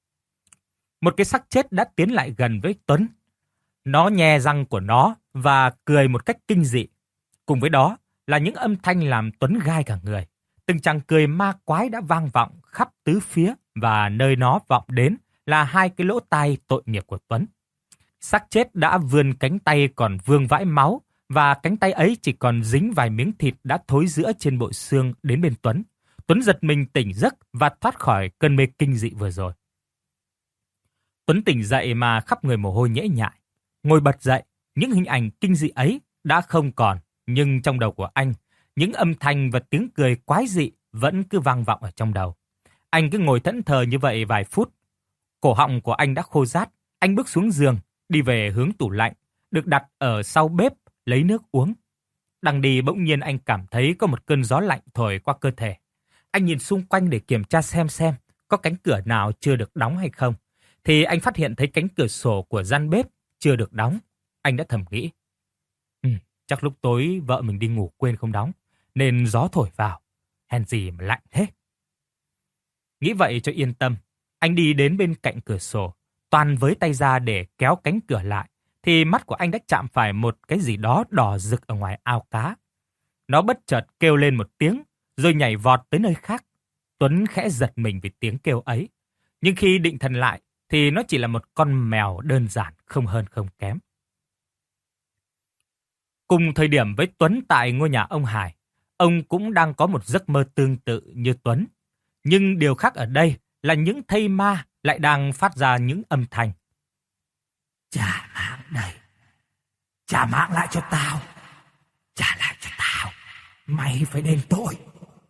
B: Một cái xác chết đã tiến lại gần với Tuấn. Nó nhe răng của nó và cười một cách kinh dị. Cùng với đó, là những âm thanh làm Tuấn gai cả người. Từng tràng cười ma quái đã vang vọng khắp tứ phía và nơi nó vọng đến là hai cái lỗ tai tội nghiệp của Tuấn. Xác chết đã vươn cánh tay còn vương vãi máu và cánh tay ấy chỉ còn dính vài miếng thịt đã thối rữa trên bộ xương đến bên Tuấn. Tuấn giật mình tỉnh giấc và thoát khỏi cơn mê kinh dị vừa rồi. Tuấn tỉnh dậy mà khắp người mồ hôi nhễ nhại. Ngồi bật dậy, những hình ảnh kinh dị ấy đã không còn, nhưng trong đầu của anh, những âm thanh và tiếng cười quái dị vẫn cứ vang vọng ở trong đầu. Anh cứ ngồi thẫn thờ như vậy vài phút. Cổ họng của anh đã khô rát. Anh bước xuống giường, đi về hướng tủ lạnh, được đặt ở sau bếp, lấy nước uống. Đang đi bỗng nhiên anh cảm thấy có một cơn gió lạnh thổi qua cơ thể. Anh nhìn xung quanh để kiểm tra xem có cánh cửa nào chưa được đóng hay không. Thì anh phát hiện thấy cánh cửa sổ của gian bếp chưa được đóng. Anh đã thầm nghĩ, chắc lúc tối vợ mình đi ngủ quên không đóng, nên gió thổi vào. Hèn gì mà lạnh thế. Nghĩ vậy cho yên tâm, anh đi đến bên cạnh cửa sổ, toàn với tay ra để kéo cánh cửa lại, thì mắt của anh đã chạm phải một cái gì đó đỏ rực ở ngoài ao cá. Nó bất chợt kêu lên một tiếng, rồi nhảy vọt tới nơi khác. Tuấn khẽ giật mình vì tiếng kêu ấy. Nhưng khi định thần lại, thì nó chỉ là một con mèo đơn giản, không hơn không kém. Cùng thời điểm với Tuấn tại ngôi nhà ông Hải, ông cũng đang có một giấc mơ tương tự như Tuấn. Nhưng điều khác ở đây là những thây ma lại đang phát ra những âm thanh.
C: Trả mạng đây. Trả mạng lại cho tao. Trả lại cho tao. Mày phải đền tội.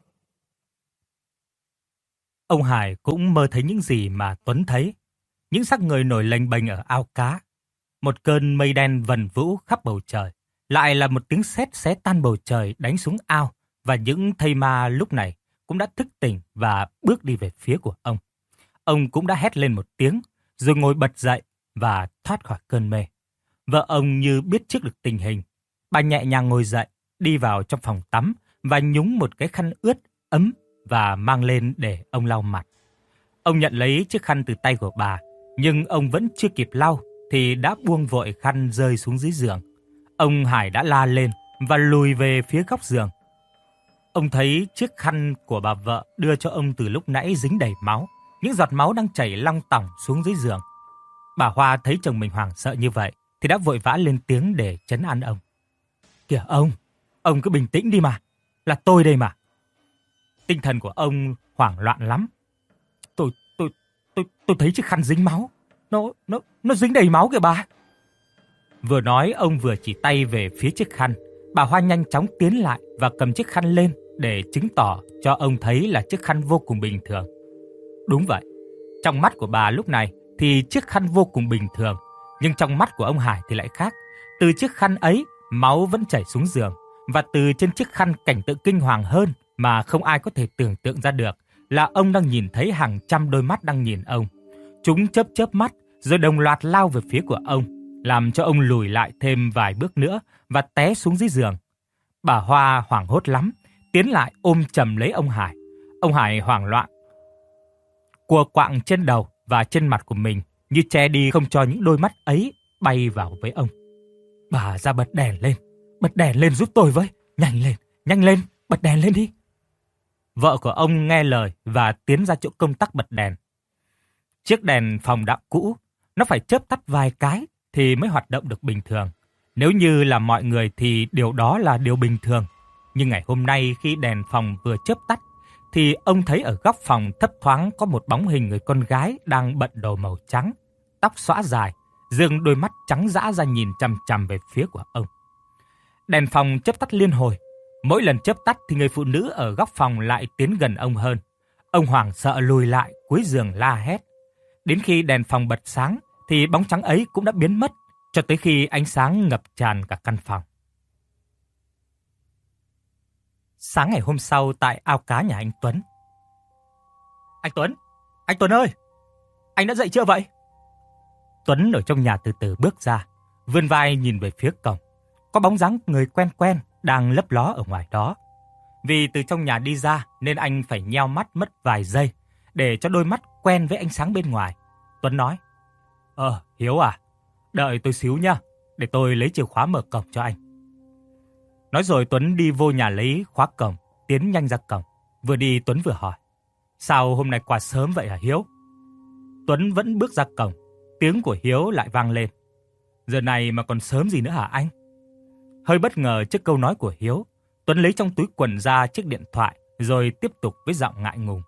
B: Ông Hải cũng mơ thấy những gì mà Tuấn thấy. Những xác người nổi lềnh bềnh ở ao cá. Một cơn mây đen vần vũ khắp bầu trời. Lại là một tiếng sét xé tan bầu trời đánh xuống ao. Và những thây ma lúc này cũng đã thức tỉnh và bước đi về phía của ông. Ông cũng đã hét lên một tiếng, rồi ngồi bật dậy và thoát khỏi cơn mê. Vợ ông như biết trước được tình hình. Bà nhẹ nhàng ngồi dậy, đi vào trong phòng tắm và nhúng một cái khăn ướt, ấm và mang lên để ông lau mặt. Ông nhận lấy chiếc khăn từ tay của bà, nhưng ông vẫn chưa kịp lau thì đã buông vội khăn rơi xuống dưới giường. Ông Hải đã la lên và lùi về phía góc giường. Ông thấy chiếc khăn của bà vợ đưa cho ông từ lúc nãy dính đầy máu. Những giọt máu đang chảy long tỏng xuống dưới giường. Bà Hoa thấy chồng mình hoảng sợ như vậy thì đã vội vã lên tiếng để trấn an ông. Kìa ông cứ bình tĩnh đi mà, là tôi đây mà. Tinh thần của ông hoảng loạn lắm. Tôi thấy chiếc khăn dính máu, nó dính đầy máu kìa bà. Vừa nói ông vừa chỉ tay về phía chiếc khăn. Bà Hoa nhanh chóng tiến lại và cầm chiếc khăn lên để chứng tỏ cho ông thấy là chiếc khăn vô cùng bình thường. Đúng vậy, trong mắt của bà lúc này thì chiếc khăn vô cùng bình thường, nhưng trong mắt của ông Hải thì lại khác. Từ chiếc khăn ấy, máu vẫn chảy xuống giường, và từ trên chiếc khăn cảnh tượng kinh hoàng hơn mà không ai có thể tưởng tượng ra được là ông đang nhìn thấy hàng trăm đôi mắt đang nhìn ông. Chúng chớp chớp mắt rồi đồng loạt lao về phía của ông, làm cho ông lùi lại thêm vài bước nữa và té xuống dưới giường. Bà Hoa hoảng hốt lắm, tiến lại ôm chầm lấy ông Hải. Ông Hải hoảng loạn, cua quạng trên đầu và trên mặt của mình như che đi không cho những đôi mắt ấy bay vào với ông. Bà ra bật đèn lên giúp tôi với, nhanh lên, bật đèn lên đi. Vợ của ông nghe lời và tiến ra chỗ công tắc bật đèn. Chiếc đèn phòng đạo cũ, nó phải chớp tắt vài cái thì mới hoạt động được bình thường. Nếu như là mọi người thì điều đó là điều bình thường. Nhưng ngày hôm nay khi đèn phòng vừa chớp tắt, thì ông thấy ở góc phòng thấp thoáng có một bóng hình người con gái đang bận đồ màu trắng, tóc xõa dài, dương đôi mắt trắng dã ra nhìn chằm chằm về phía của ông. Đèn phòng chớp tắt liên hồi. Mỗi lần chớp tắt thì người phụ nữ ở góc phòng lại tiến gần ông hơn. Ông hoảng sợ lùi lại cuối giường la hét. Đến khi đèn phòng bật sáng thì bóng trắng ấy cũng đã biến mất, cho tới khi ánh sáng ngập tràn cả căn phòng. Sáng ngày hôm sau tại ao cá nhà anh Tuấn. Anh Tuấn ơi! Anh đã dậy chưa vậy? Tuấn ở trong nhà từ từ bước ra, vươn vai nhìn về phía cổng. Có bóng dáng người quen quen đang lấp ló ở ngoài đó. Vì từ trong nhà đi ra nên anh phải nheo mắt mất vài giây để cho đôi mắt quen với ánh sáng bên ngoài. Tuấn nói, Hiếu à, đợi tôi xíu nha, để tôi lấy chìa khóa mở cổng cho anh. Nói rồi Tuấn đi vô nhà lấy khóa cổng, tiến nhanh ra cổng. Vừa đi Tuấn vừa hỏi: sao hôm nay qua sớm vậy hả Hiếu? Tuấn vẫn bước ra cổng, tiếng của Hiếu lại vang lên: giờ này mà còn sớm gì nữa hả anh? Hơi bất ngờ trước câu nói của Hiếu, Tuấn lấy trong túi quần ra chiếc điện thoại rồi tiếp tục với giọng ngại ngùng: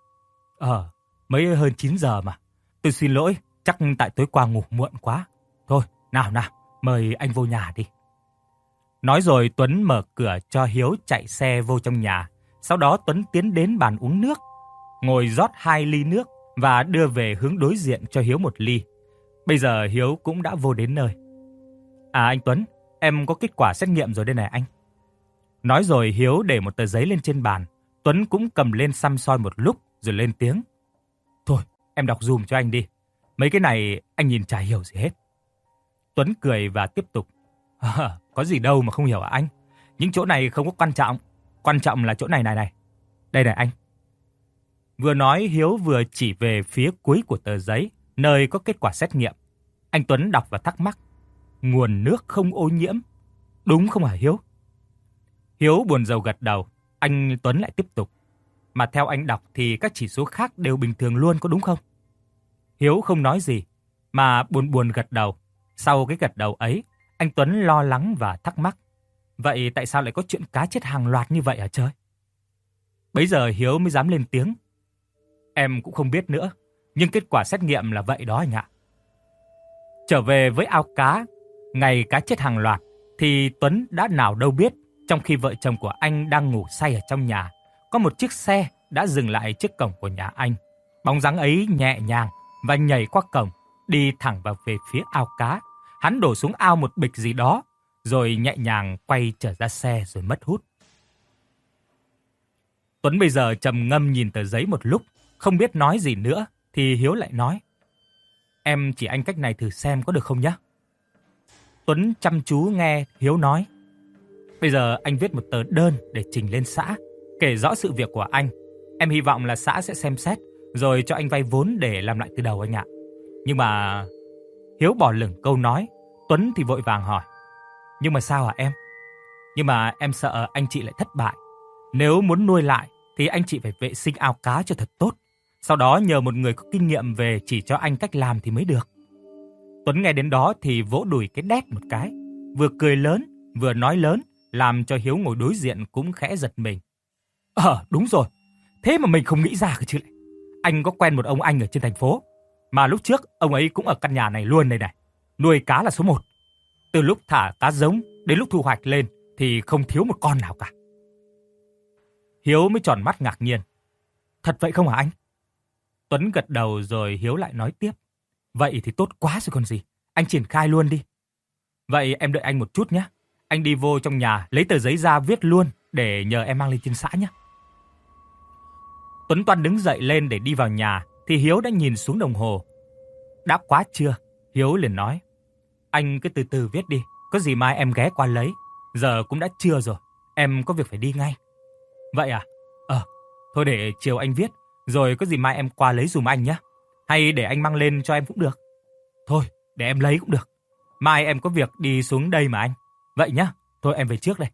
B: mới hơn 9 giờ mà. Tôi xin lỗi, chắc tại tối qua ngủ muộn quá. Thôi, nào, mời anh vô nhà đi. Nói rồi Tuấn mở cửa cho Hiếu chạy xe vô trong nhà. Sau đó Tuấn tiến đến bàn uống nước, ngồi rót 2 ly nước và đưa về hướng đối diện cho Hiếu 1 ly. Bây giờ Hiếu cũng đã vô đến nơi. Anh Tuấn, em có kết quả xét nghiệm rồi đây này anh. Nói rồi Hiếu để một tờ giấy lên trên bàn. Tuấn cũng cầm lên săm soi một lúc rồi lên tiếng: thôi, em đọc dùm cho anh đi. Mấy cái này anh nhìn chả hiểu gì hết. Tuấn cười và tiếp tục: có gì đâu mà không hiểu hả anh? Những chỗ này không có quan trọng. Quan trọng là chỗ này này. Đây này anh. Vừa nói Hiếu vừa chỉ về phía cuối của tờ giấy, nơi có kết quả xét nghiệm. Anh Tuấn đọc và thắc mắc: nguồn nước không ô nhiễm, đúng không hả Hiếu? Hiếu buồn rầu gật đầu. Anh Tuấn lại tiếp tục: mà theo anh đọc thì các chỉ số khác đều bình thường luôn, có đúng không? Hiếu không nói gì, mà buồn gật đầu. Sau cái gật đầu ấy, anh Tuấn lo lắng và thắc mắc: vậy tại sao lại có chuyện cá chết hàng loạt như vậy hả trời? Bấy giờ Hiếu mới dám lên tiếng: em cũng không biết nữa, nhưng kết quả xét nghiệm là vậy đó anh ạ. Trở về với ao cá, ngày cá chết hàng loạt, thì Tuấn đã nào đâu biết, trong khi vợ chồng của anh đang ngủ say ở trong nhà, có một chiếc xe đã dừng lại trước cổng của nhà anh. Bóng dáng ấy nhẹ nhàng và nhảy qua cổng, đi thẳng vào về phía ao cá. Hắn đổ xuống ao một bịch gì đó, rồi nhẹ nhàng quay trở ra xe rồi mất hút. Tuấn bây giờ trầm ngâm nhìn tờ giấy một lúc, không biết nói gì nữa, thì Hiếu lại nói: em chỉ anh cách này thử xem có được không nhé? Tuấn chăm chú nghe Hiếu nói: bây giờ anh viết một tờ đơn để trình lên xã, kể rõ sự việc của anh. Em hy vọng là xã sẽ xem xét, rồi cho anh vay vốn để làm lại từ đầu anh ạ. Nhưng mà... Hiếu bỏ lửng câu nói. Tuấn thì vội vàng hỏi: nhưng mà sao hả em? Nhưng mà em sợ anh chị lại thất bại. Nếu muốn nuôi lại thì anh chị phải vệ sinh ao cá cho thật tốt. Sau đó nhờ một người có kinh nghiệm về chỉ cho anh cách làm thì mới được. Tuấn nghe đến đó thì vỗ đùi cái đét một cái, vừa cười lớn, vừa nói lớn, làm cho Hiếu ngồi đối diện cũng khẽ giật mình. Đúng rồi, thế mà mình không nghĩ ra cơ chứ lại. Anh có quen một ông anh ở trên thành phố, mà lúc trước ông ấy cũng ở căn nhà này luôn đây này. Nuôi cá là số 1. Từ lúc thả cá giống đến lúc thu hoạch lên thì không thiếu một con nào cả. Hiếu mới tròn mắt ngạc nhiên. Thật vậy không hả anh? Tuấn gật đầu rồi Hiếu lại nói tiếp: vậy thì tốt quá rồi còn gì, anh triển khai luôn đi. Vậy em đợi anh một chút nhé. Anh đi vô trong nhà lấy tờ giấy ra viết luôn để nhờ em mang lên trên xã nhé. Tuấn toan đứng dậy lên để đi vào nhà thì Hiếu đã nhìn xuống đồng hồ. Đã quá trưa, Hiếu liền nói: anh cứ từ từ viết đi, có gì mai em ghé qua lấy. Giờ cũng đã trưa rồi, em có việc phải đi ngay. Vậy à? Thôi để chiều anh viết, rồi có gì mai em qua lấy dùm anh nhé. Hay để anh mang lên cho em cũng được. Thôi, để em lấy cũng được. Mai em có việc đi xuống đây mà anh. Vậy nhá, thôi em về trước đây.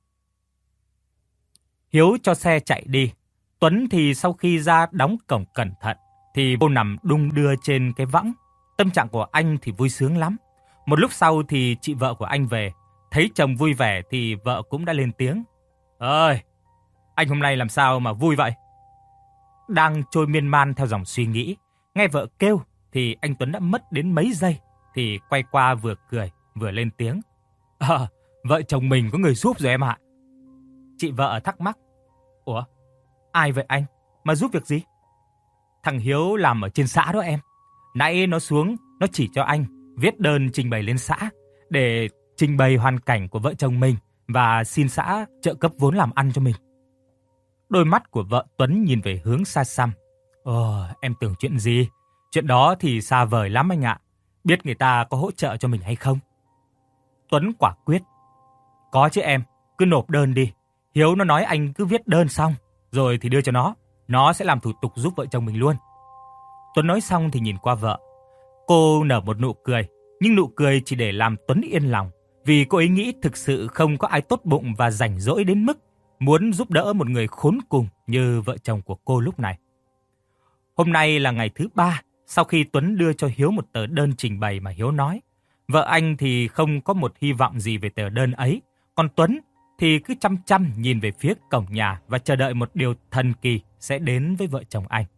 B: Hiếu cho xe chạy đi. Tuấn thì sau khi ra đóng cổng cẩn thận thì vô nằm đung đưa trên cái võng. Tâm trạng của anh thì vui sướng lắm. Một lúc sau thì chị vợ của anh về. Thấy chồng vui vẻ thì vợ cũng đã lên tiếng: ơi, anh hôm nay làm sao mà vui vậy? Đang trôi miên man theo dòng suy nghĩ, nghe vợ kêu thì anh Tuấn đã mất đến mấy giây, thì quay qua vừa cười vừa lên tiếng: vợ chồng mình có người giúp rồi em ạ. Chị vợ thắc mắc: ủa, ai vậy anh? Mà giúp việc gì? Thằng Hiếu làm ở trên xã đó em. Nãy nó xuống, nó chỉ cho anh viết đơn trình bày lên xã để trình bày hoàn cảnh của vợ chồng mình và xin xã trợ cấp vốn làm ăn cho mình. Đôi mắt của vợ Tuấn nhìn về hướng xa xăm. Em tưởng chuyện gì? Chuyện đó thì xa vời lắm anh ạ. Biết người ta có hỗ trợ cho mình hay không? Tuấn quả quyết: có chứ em, cứ nộp đơn đi. Hiếu nó nói anh cứ viết đơn xong rồi thì đưa cho nó sẽ làm thủ tục giúp vợ chồng mình luôn. Tuấn nói xong thì nhìn qua vợ. Cô nở một nụ cười, nhưng nụ cười chỉ để làm Tuấn yên lòng, vì cô ấy nghĩ thực sự không có ai tốt bụng và rảnh rỗi đến mức muốn giúp đỡ một người khốn cùng như vợ chồng của cô lúc này. Hôm nay là ngày thứ 3 sau khi Tuấn đưa cho Hiếu một tờ đơn trình bày mà Hiếu nói. Vợ anh thì không có một hy vọng gì về tờ đơn ấy, còn Tuấn thì cứ chăm chăm nhìn về phía cổng nhà và chờ đợi một điều thần kỳ sẽ đến với vợ chồng anh.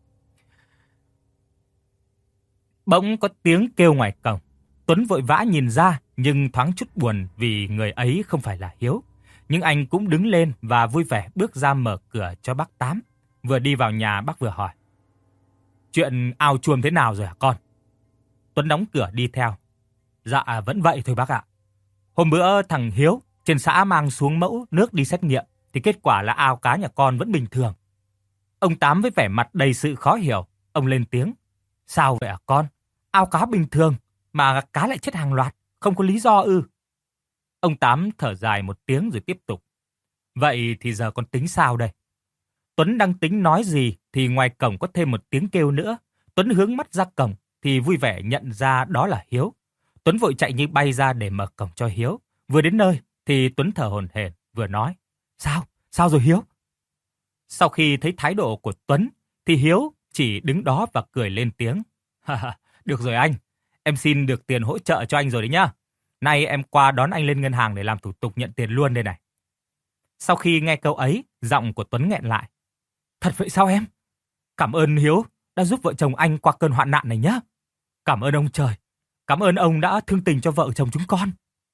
B: Bỗng có tiếng kêu ngoài cổng. Tuấn vội vã nhìn ra nhưng thoáng chút buồn vì người ấy không phải là Hiếu. Nhưng anh cũng đứng lên và vui vẻ bước ra mở cửa cho bác Tám. Vừa đi vào nhà bác vừa hỏi: "Chuyện ao chuông thế nào rồi hả con?" Tuấn đóng cửa đi theo. "Dạ vẫn vậy thôi bác ạ. Hôm bữa thằng Hiếu trên xã mang xuống mẫu nước đi xét nghiệm thì kết quả là ao cá nhà con vẫn bình thường." Ông Tám với vẻ mặt đầy sự khó hiểu, ông lên tiếng: "Sao vậy hả con? Ao cá bình thường mà cá lại chết hàng loạt, không có lý do ư?" Ông Tám thở dài một tiếng rồi tiếp tục: "Vậy thì giờ con tính sao đây?" Tuấn đang tính nói gì thì ngoài cổng có thêm một tiếng kêu nữa. Tuấn hướng mắt ra cổng thì vui vẻ nhận ra đó là Hiếu. Tuấn vội chạy như bay ra để mở cổng cho Hiếu. Vừa đến nơi thì Tuấn thở hổn hển vừa nói: "Sao? Sao rồi Hiếu?" Sau khi thấy thái độ của Tuấn thì Hiếu chỉ đứng đó và cười lên tiếng: "Được rồi anh, em xin được tiền hỗ trợ cho anh rồi đấy nhá. Nay em qua đón anh lên ngân hàng để làm thủ tục nhận tiền luôn đây này." Sau khi nghe câu ấy, giọng của Tuấn nghẹn lại: "Thật vậy sao em? Cảm ơn Hiếu đã giúp vợ chồng anh qua cơn hoạn nạn này nhé. Cảm ơn ông trời. Cảm ơn ông đã thương tình cho vợ chồng chúng con."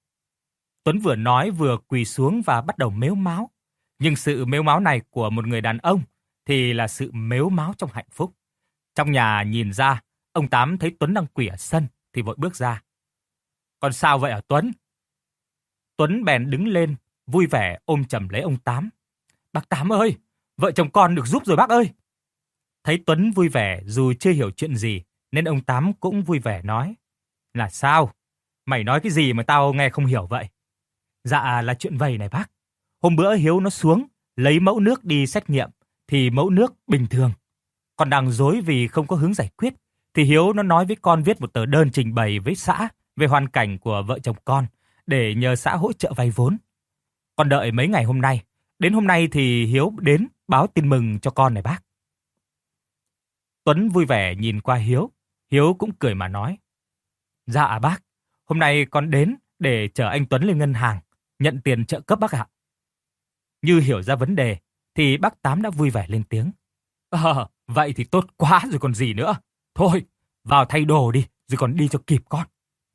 B: Tuấn vừa nói vừa quỳ xuống và bắt đầu mếu máo. Nhưng sự mếu máo này của một người đàn ông thì là sự mếu máo trong hạnh phúc. Trong nhà nhìn ra, ông Tám thấy Tuấn đang quỳ ở sân thì vội bước ra: "Còn sao vậy hả Tuấn?" Tuấn bèn đứng lên, vui vẻ ôm chầm lấy ông Tám: "Bác Tám ơi, vợ chồng con được giúp rồi bác ơi." Thấy Tuấn vui vẻ dù chưa hiểu chuyện gì nên ông Tám cũng vui vẻ nói: "Là sao? Mày nói cái gì mà tao nghe không hiểu vậy?" "Dạ là chuyện vầy này bác. Hôm bữa Hiếu nó xuống lấy mẫu nước đi xét nghiệm thì mẫu nước bình thường. Con đang rối vì không có hướng giải quyết thì Hiếu nó nói với con viết một tờ đơn trình bày với xã về hoàn cảnh của vợ chồng con để nhờ xã hỗ trợ vay vốn. Con đợi mấy ngày hôm nay, đến hôm nay thì Hiếu đến báo tin mừng cho con này bác." Tuấn vui vẻ nhìn qua Hiếu, Hiếu cũng cười mà nói: "Dạ bác, hôm nay con đến để chở anh Tuấn lên ngân hàng nhận tiền trợ cấp bác ạ." Như hiểu ra vấn đề thì bác Tám đã vui vẻ lên tiếng: Vậy thì tốt quá rồi còn gì nữa. Thôi, vào thay đồ đi rồi còn đi cho kịp con."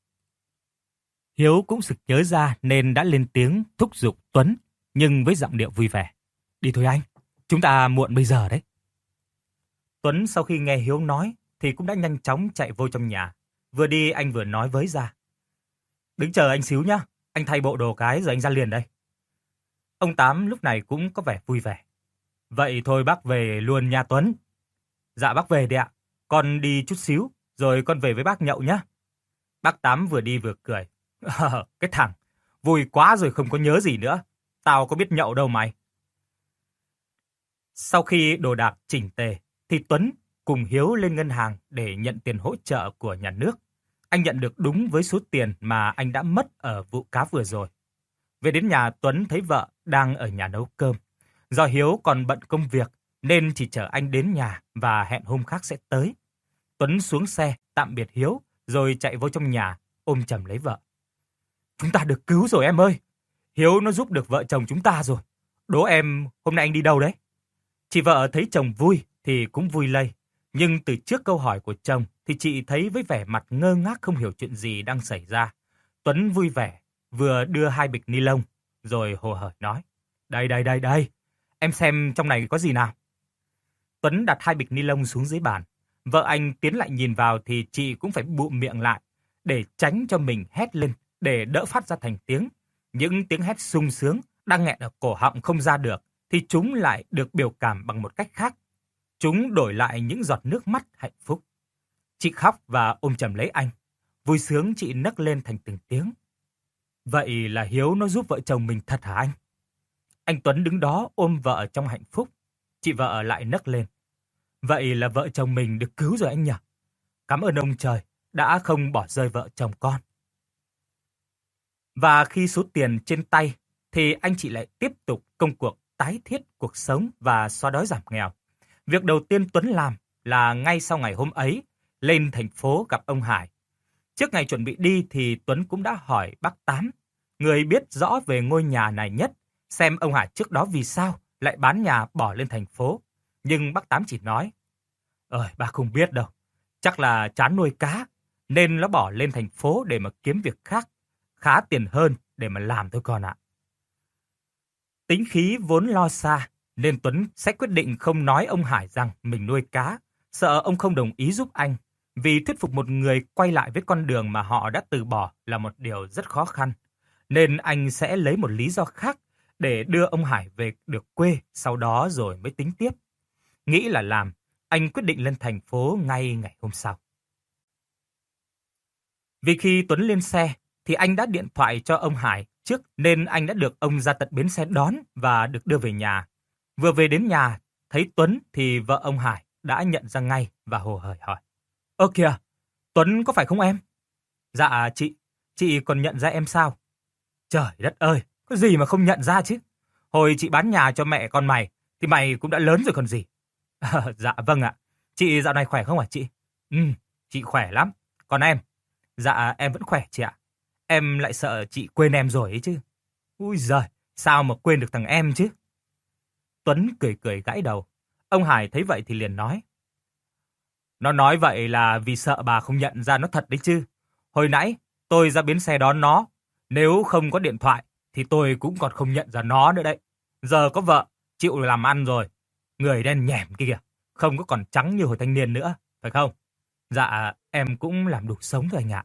B: Hiếu cũng sực nhớ ra nên đã lên tiếng thúc giục Tuấn nhưng với giọng điệu vui vẻ: "Đi thôi anh, chúng ta muộn bây giờ đấy." Tuấn sau khi nghe Hiếu nói thì cũng đã nhanh chóng chạy vô trong nhà. Vừa đi anh vừa nói với ra: "Đứng chờ anh xíu nhá, anh thay bộ đồ cái rồi anh ra liền đây." Ông Tám lúc này cũng có vẻ vui vẻ: "Vậy thôi bác về luôn nha Tuấn." "Dạ bác về đi ạ, con đi chút xíu rồi con về với bác nhậu nhá." Bác Tám vừa đi vừa cười: "Cái thằng, vui quá rồi không có nhớ gì nữa. Tao có biết nhậu đâu mày." Sau khi đồ đạc chỉnh tề thì Tuấn cùng Hiếu lên ngân hàng để nhận tiền hỗ trợ của nhà nước. Anh nhận được đúng với số tiền mà anh đã mất ở vụ cá vừa rồi. Về đến nhà, Tuấn thấy vợ đang ở nhà nấu cơm. Do Hiếu còn bận công việc nên chỉ chở anh đến nhà và hẹn hôm khác sẽ tới. Tuấn xuống xe tạm biệt Hiếu rồi chạy vô trong nhà ôm chầm lấy vợ: "Chúng ta được cứu rồi em ơi. Hiếu nó giúp được vợ chồng chúng ta rồi. Đố em hôm nay anh đi đâu đấy?" Chị vợ thấy chồng vui thì cũng vui lây. Nhưng từ trước câu hỏi của chồng thì chị thấy với vẻ mặt ngơ ngác không hiểu chuyện gì đang xảy ra. Tuấn vui vẻ vừa đưa 2 bịch ni lông rồi hồ hởi nói: Đây, em xem trong này có gì nào." Tuấn đặt 2 bịch ni lông xuống dưới bàn. Vợ anh tiến lại nhìn vào thì chị cũng phải bụm miệng lại để tránh cho mình hét lên để đỡ phát ra thành tiếng. Những tiếng hét sung sướng đang nghẹn ở cổ họng không ra được thì chúng lại được biểu cảm bằng một cách khác. Chúng đổi lại những giọt nước mắt hạnh phúc. Chị khóc và ôm chầm lấy anh. Vui sướng chị nấc lên thành từng tiếng: "Vậy là Hiếu nó giúp vợ chồng mình thật hả anh?" Anh Tuấn đứng đó ôm vợ trong hạnh phúc. Chị vợ lại nấc lên: "Vậy là vợ chồng mình được cứu rồi anh nhỉ? Cảm ơn ông trời đã không bỏ rơi vợ chồng con." Và khi số tiền trên tay thì anh chị lại tiếp tục công cuộc tái thiết cuộc sống và xóa đói giảm nghèo. Việc đầu tiên Tuấn làm là ngay sau ngày hôm ấy lên thành phố gặp ông Hải. Trước ngày chuẩn bị đi thì Tuấn cũng đã hỏi bác Tám, người biết rõ về ngôi nhà này nhất, xem ông Hải trước đó vì sao lại bán nhà bỏ lên thành phố. Nhưng bác Tám chỉ nói, bà không biết đâu, chắc là chán nuôi cá, nên nó bỏ lên thành phố để mà kiếm việc khác, khá tiền hơn để mà làm thôi con ạ. Tính khí vốn lo xa, nên Tuấn sẽ quyết định không nói ông Hải rằng mình nuôi cá, sợ ông không đồng ý giúp anh, vì thuyết phục một người quay lại với con đường mà họ đã từ bỏ là một điều rất khó khăn. Nên anh sẽ lấy một lý do khác để đưa ông Hải về được quê, sau đó rồi mới tính tiếp. Nghĩ là làm, anh quyết định lên thành phố ngay ngày hôm sau. Vì khi Tuấn lên xe, thì anh đã điện thoại cho ông Hải trước, nên anh đã được ông ra tận bến xe đón và được đưa về nhà. Vừa về đến nhà, thấy Tuấn thì vợ ông Hải đã nhận ra ngay và hồ hởi hỏi. Ơ kìa, Tuấn có phải không em? Dạ chị còn nhận ra em sao? Trời đất ơi, có gì mà không nhận ra chứ. Hồi chị bán nhà cho mẹ con mày, thì mày cũng đã lớn rồi còn gì. Dạ vâng ạ, chị dạo này khỏe không hả chị? Chị khỏe lắm, còn em? Dạ em vẫn khỏe chị ạ. Em lại sợ chị quên em rồi ấy chứ. Ui giời, sao mà quên được thằng em chứ? Tuấn cười cười gãi đầu. Ông Hải thấy vậy thì liền nói. Nó nói vậy là vì sợ bà không nhận ra nó thật đấy chứ. Hồi nãy tôi ra bến xe đón nó. Nếu không có điện thoại thì tôi cũng còn không nhận ra nó nữa đấy. Giờ có vợ, chịu làm ăn rồi. Người đen nhẻm kia kìa, không có còn trắng như hồi thanh niên nữa, phải không? Dạ, em cũng làm đủ sống rồi anh ạ.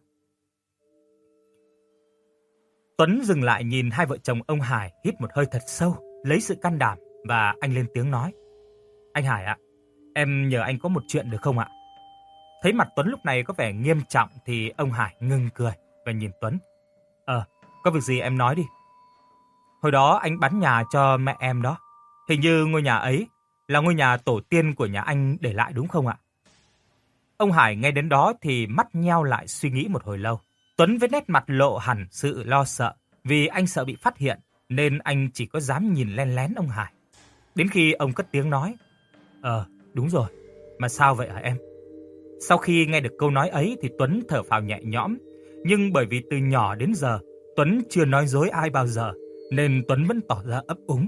B: Tuấn dừng lại nhìn hai vợ chồng ông Hải, hít một hơi thật sâu, lấy sự can đảm và anh lên tiếng nói. Anh Hải ạ, em nhờ anh có một chuyện được không ạ? Thấy mặt Tuấn lúc này có vẻ nghiêm trọng thì ông Hải ngừng cười và nhìn Tuấn. Có việc gì em nói đi. Hồi đó anh bán nhà cho mẹ em đó. Hình như ngôi nhà ấy là ngôi nhà tổ tiên của nhà anh để lại đúng không ạ? Ông Hải nghe đến đó thì mắt nheo lại suy nghĩ một hồi lâu. Tuấn với nét mặt lộ hẳn sự lo sợ, vì anh sợ bị phát hiện nên anh chỉ có dám nhìn len lén ông Hải. Đến khi ông cất tiếng nói, đúng rồi, mà sao vậy hả em? Sau khi nghe được câu nói ấy thì Tuấn thở phào nhẹ nhõm, nhưng bởi vì từ nhỏ đến giờ Tuấn chưa nói dối ai bao giờ, nên Tuấn vẫn tỏ ra ấp úng.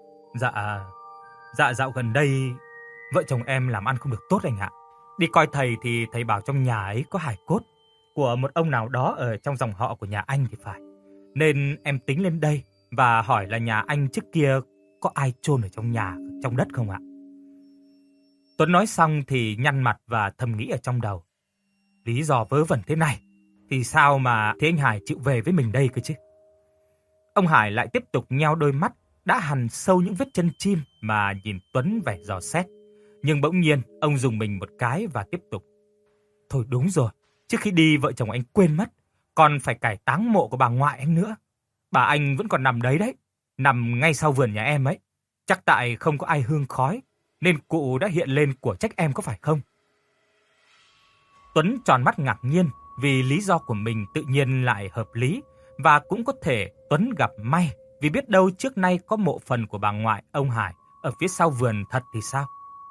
B: Dạ dạo gần đây vợ chồng em làm ăn không được tốt anh ạ. Đi coi thầy thì thầy bảo trong nhà ấy có hài cốt của một ông nào đó ở trong dòng họ của nhà anh thì phải. Nên em tính lên đây và hỏi là nhà anh trước kia có ai chôn ở trong nhà, trong đất không ạ? Tuấn nói xong thì nhăn mặt và thầm nghĩ ở trong đầu. Lý do vớ vẩn thế này thì sao mà thế anh Hải chịu về với mình đây cơ chứ? Ông Hải lại tiếp tục nheo đôi mắt đã hằn sâu những vết chân chim mà nhìn Tuấn vẻ dò xét. Nhưng bỗng nhiên ông dùng mình một cái và tiếp tục. Thôi đúng rồi, trước khi đi vợ chồng anh quên mất, còn phải cải táng mộ của bà ngoại anh nữa. Bà anh vẫn còn nằm đấy, nằm ngay sau vườn nhà em ấy. Chắc tại không có ai hương khói nên cụ đã hiện lên của trách em có phải không? Tuấn tròn mắt ngạc nhiên vì lý do của mình tự nhiên lại hợp lý, và cũng có thể Tuấn gặp may vì biết đâu trước nay có mộ phần của bà ngoại ông Hải ở phía sau vườn thật thì sao?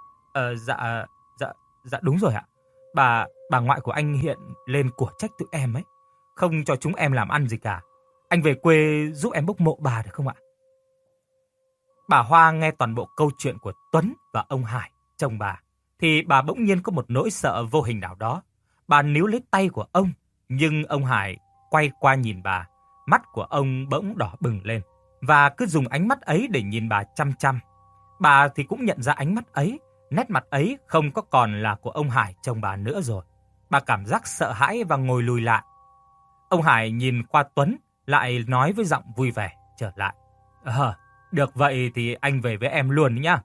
B: Dạ đúng rồi ạ. Bà ngoại của anh hiện lên của trách tụi em ấy, không cho chúng em làm ăn gì cả. Anh về quê giúp em bốc mộ bà được không ạ? Bà Hoa nghe toàn bộ câu chuyện của Tuấn và ông Hải, chồng bà, thì bà bỗng nhiên có một nỗi sợ vô hình nào đó. Bà níu lấy tay của ông, nhưng ông Hải quay qua nhìn bà, mắt của ông bỗng đỏ bừng lên và cứ dùng ánh mắt ấy để nhìn bà chăm chăm. Bà thì cũng nhận ra ánh mắt ấy, nét mặt ấy không có còn là của ông Hải chồng bà nữa rồi. Bà cảm giác sợ hãi và ngồi lùi lại. Ông Hải nhìn qua Tuấn, lại nói với giọng vui vẻ trở lại. Được vậy thì anh về với em luôn nhá.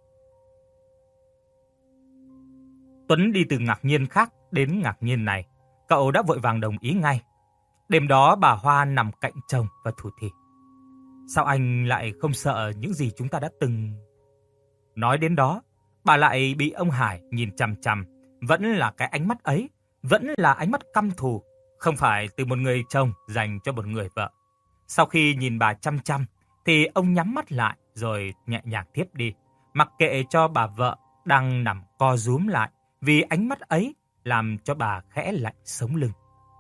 B: Tuấn đi từ ngạc nhiên khác đến ngạc nhiên này. Cậu đã vội vàng đồng ý ngay. Đêm đó bà Hoa nằm cạnh chồng và thủ thỉ. Sao anh lại không sợ những gì chúng ta đã từng... Nói đến đó, bà lại bị ông Hải nhìn chằm chằm. Vẫn là cái ánh mắt ấy, vẫn là ánh mắt căm thù. Không phải từ một người chồng dành cho một người vợ, Sau khi nhìn bà chăm chăm, thì ông nhắm mắt lại rồi nhẹ nhàng thiếp đi, mặc kệ cho bà vợ đang nằm co rúm lại, vì ánh mắt ấy làm cho bà khẽ lạnh sống lưng.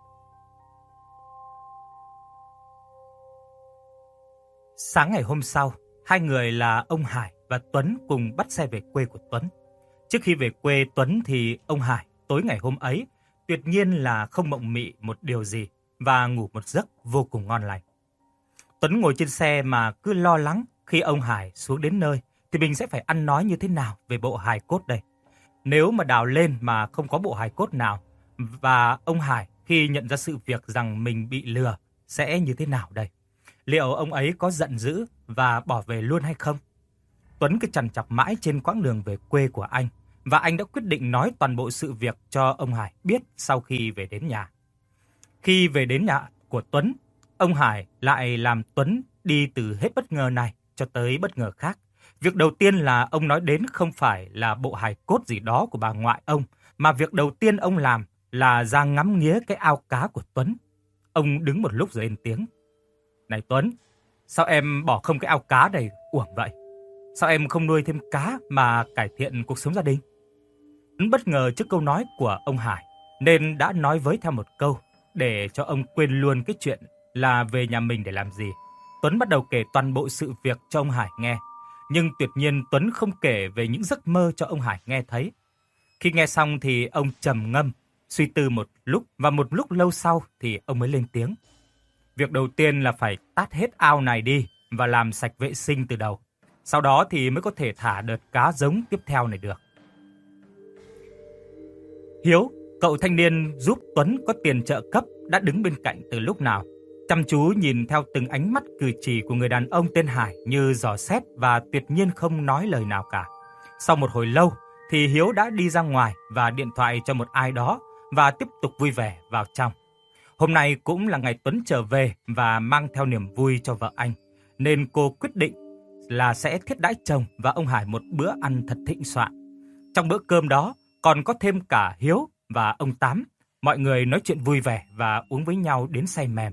B: Sáng ngày hôm sau, hai người là ông Hải và Tuấn cùng bắt xe về quê của Tuấn. Trước khi về quê Tuấn thì ông Hải tối ngày hôm ấy tuyệt nhiên là không mộng mị một điều gì và ngủ một giấc vô cùng ngon lành. Tuấn ngồi trên xe mà cứ lo lắng khi ông Hải xuống đến nơi thì mình sẽ phải ăn nói như thế nào về bộ hài cốt đây. Nếu mà đào lên mà không có bộ hài cốt nào, và ông Hải khi nhận ra sự việc rằng mình bị lừa sẽ như thế nào đây? Liệu ông ấy có giận dữ và bỏ về luôn hay không? Tuấn cứ trằn trọc mãi trên quãng đường về quê của anh, và anh đã quyết định nói toàn bộ sự việc cho ông Hải biết sau khi về đến nhà. Khi về đến nhà của Tuấn, ông Hải lại làm Tuấn đi từ hết bất ngờ này cho tới bất ngờ khác. Việc đầu tiên là ông nói đến không phải là bộ hài cốt gì đó của bà ngoại ông, mà việc đầu tiên ông làm là ra ngắm nghía cái ao cá của Tuấn. Ông đứng một lúc rồi lên tiếng. Này Tuấn, sao em bỏ không cái ao cá này uổng vậy? Sao em không nuôi thêm cá mà cải thiện cuộc sống gia đình? Tuấn bất ngờ trước câu nói của ông Hải, nên đã nói với theo một câu để cho ông quên luôn cái chuyện là về nhà mình để làm gì. Tuấn bắt đầu kể toàn bộ sự việc cho ông Hải nghe. Nhưng tuyệt nhiên Tuấn không kể về những giấc mơ cho ông Hải nghe thấy. Khi nghe xong thì ông trầm ngâm, suy tư một lúc, và một lúc lâu sau thì ông mới lên tiếng. Việc đầu tiên là phải tát hết ao này đi và làm sạch vệ sinh từ đầu. Sau đó thì mới có thể thả đợt cá giống tiếp theo này được. Hiếu, cậu thanh niên giúp Tuấn có tiền trợ cấp, đã đứng bên cạnh từ lúc nào, chăm chú nhìn theo từng ánh mắt cử chỉ của người đàn ông tên Hải như dò xét và tuyệt nhiên không nói lời nào cả. Sau một hồi lâu thì Hiếu đã đi ra ngoài và điện thoại cho một ai đó và tiếp tục vui vẻ vào trong. Hôm nay cũng là ngày Tuấn trở về và mang theo niềm vui cho vợ anh, nên cô quyết định là sẽ thiết đãi chồng và ông Hải một bữa ăn thật thịnh soạn. Trong bữa cơm đó còn có thêm cả Hiếu và ông Tám. Mọi người nói chuyện vui vẻ và uống với nhau đến say mềm.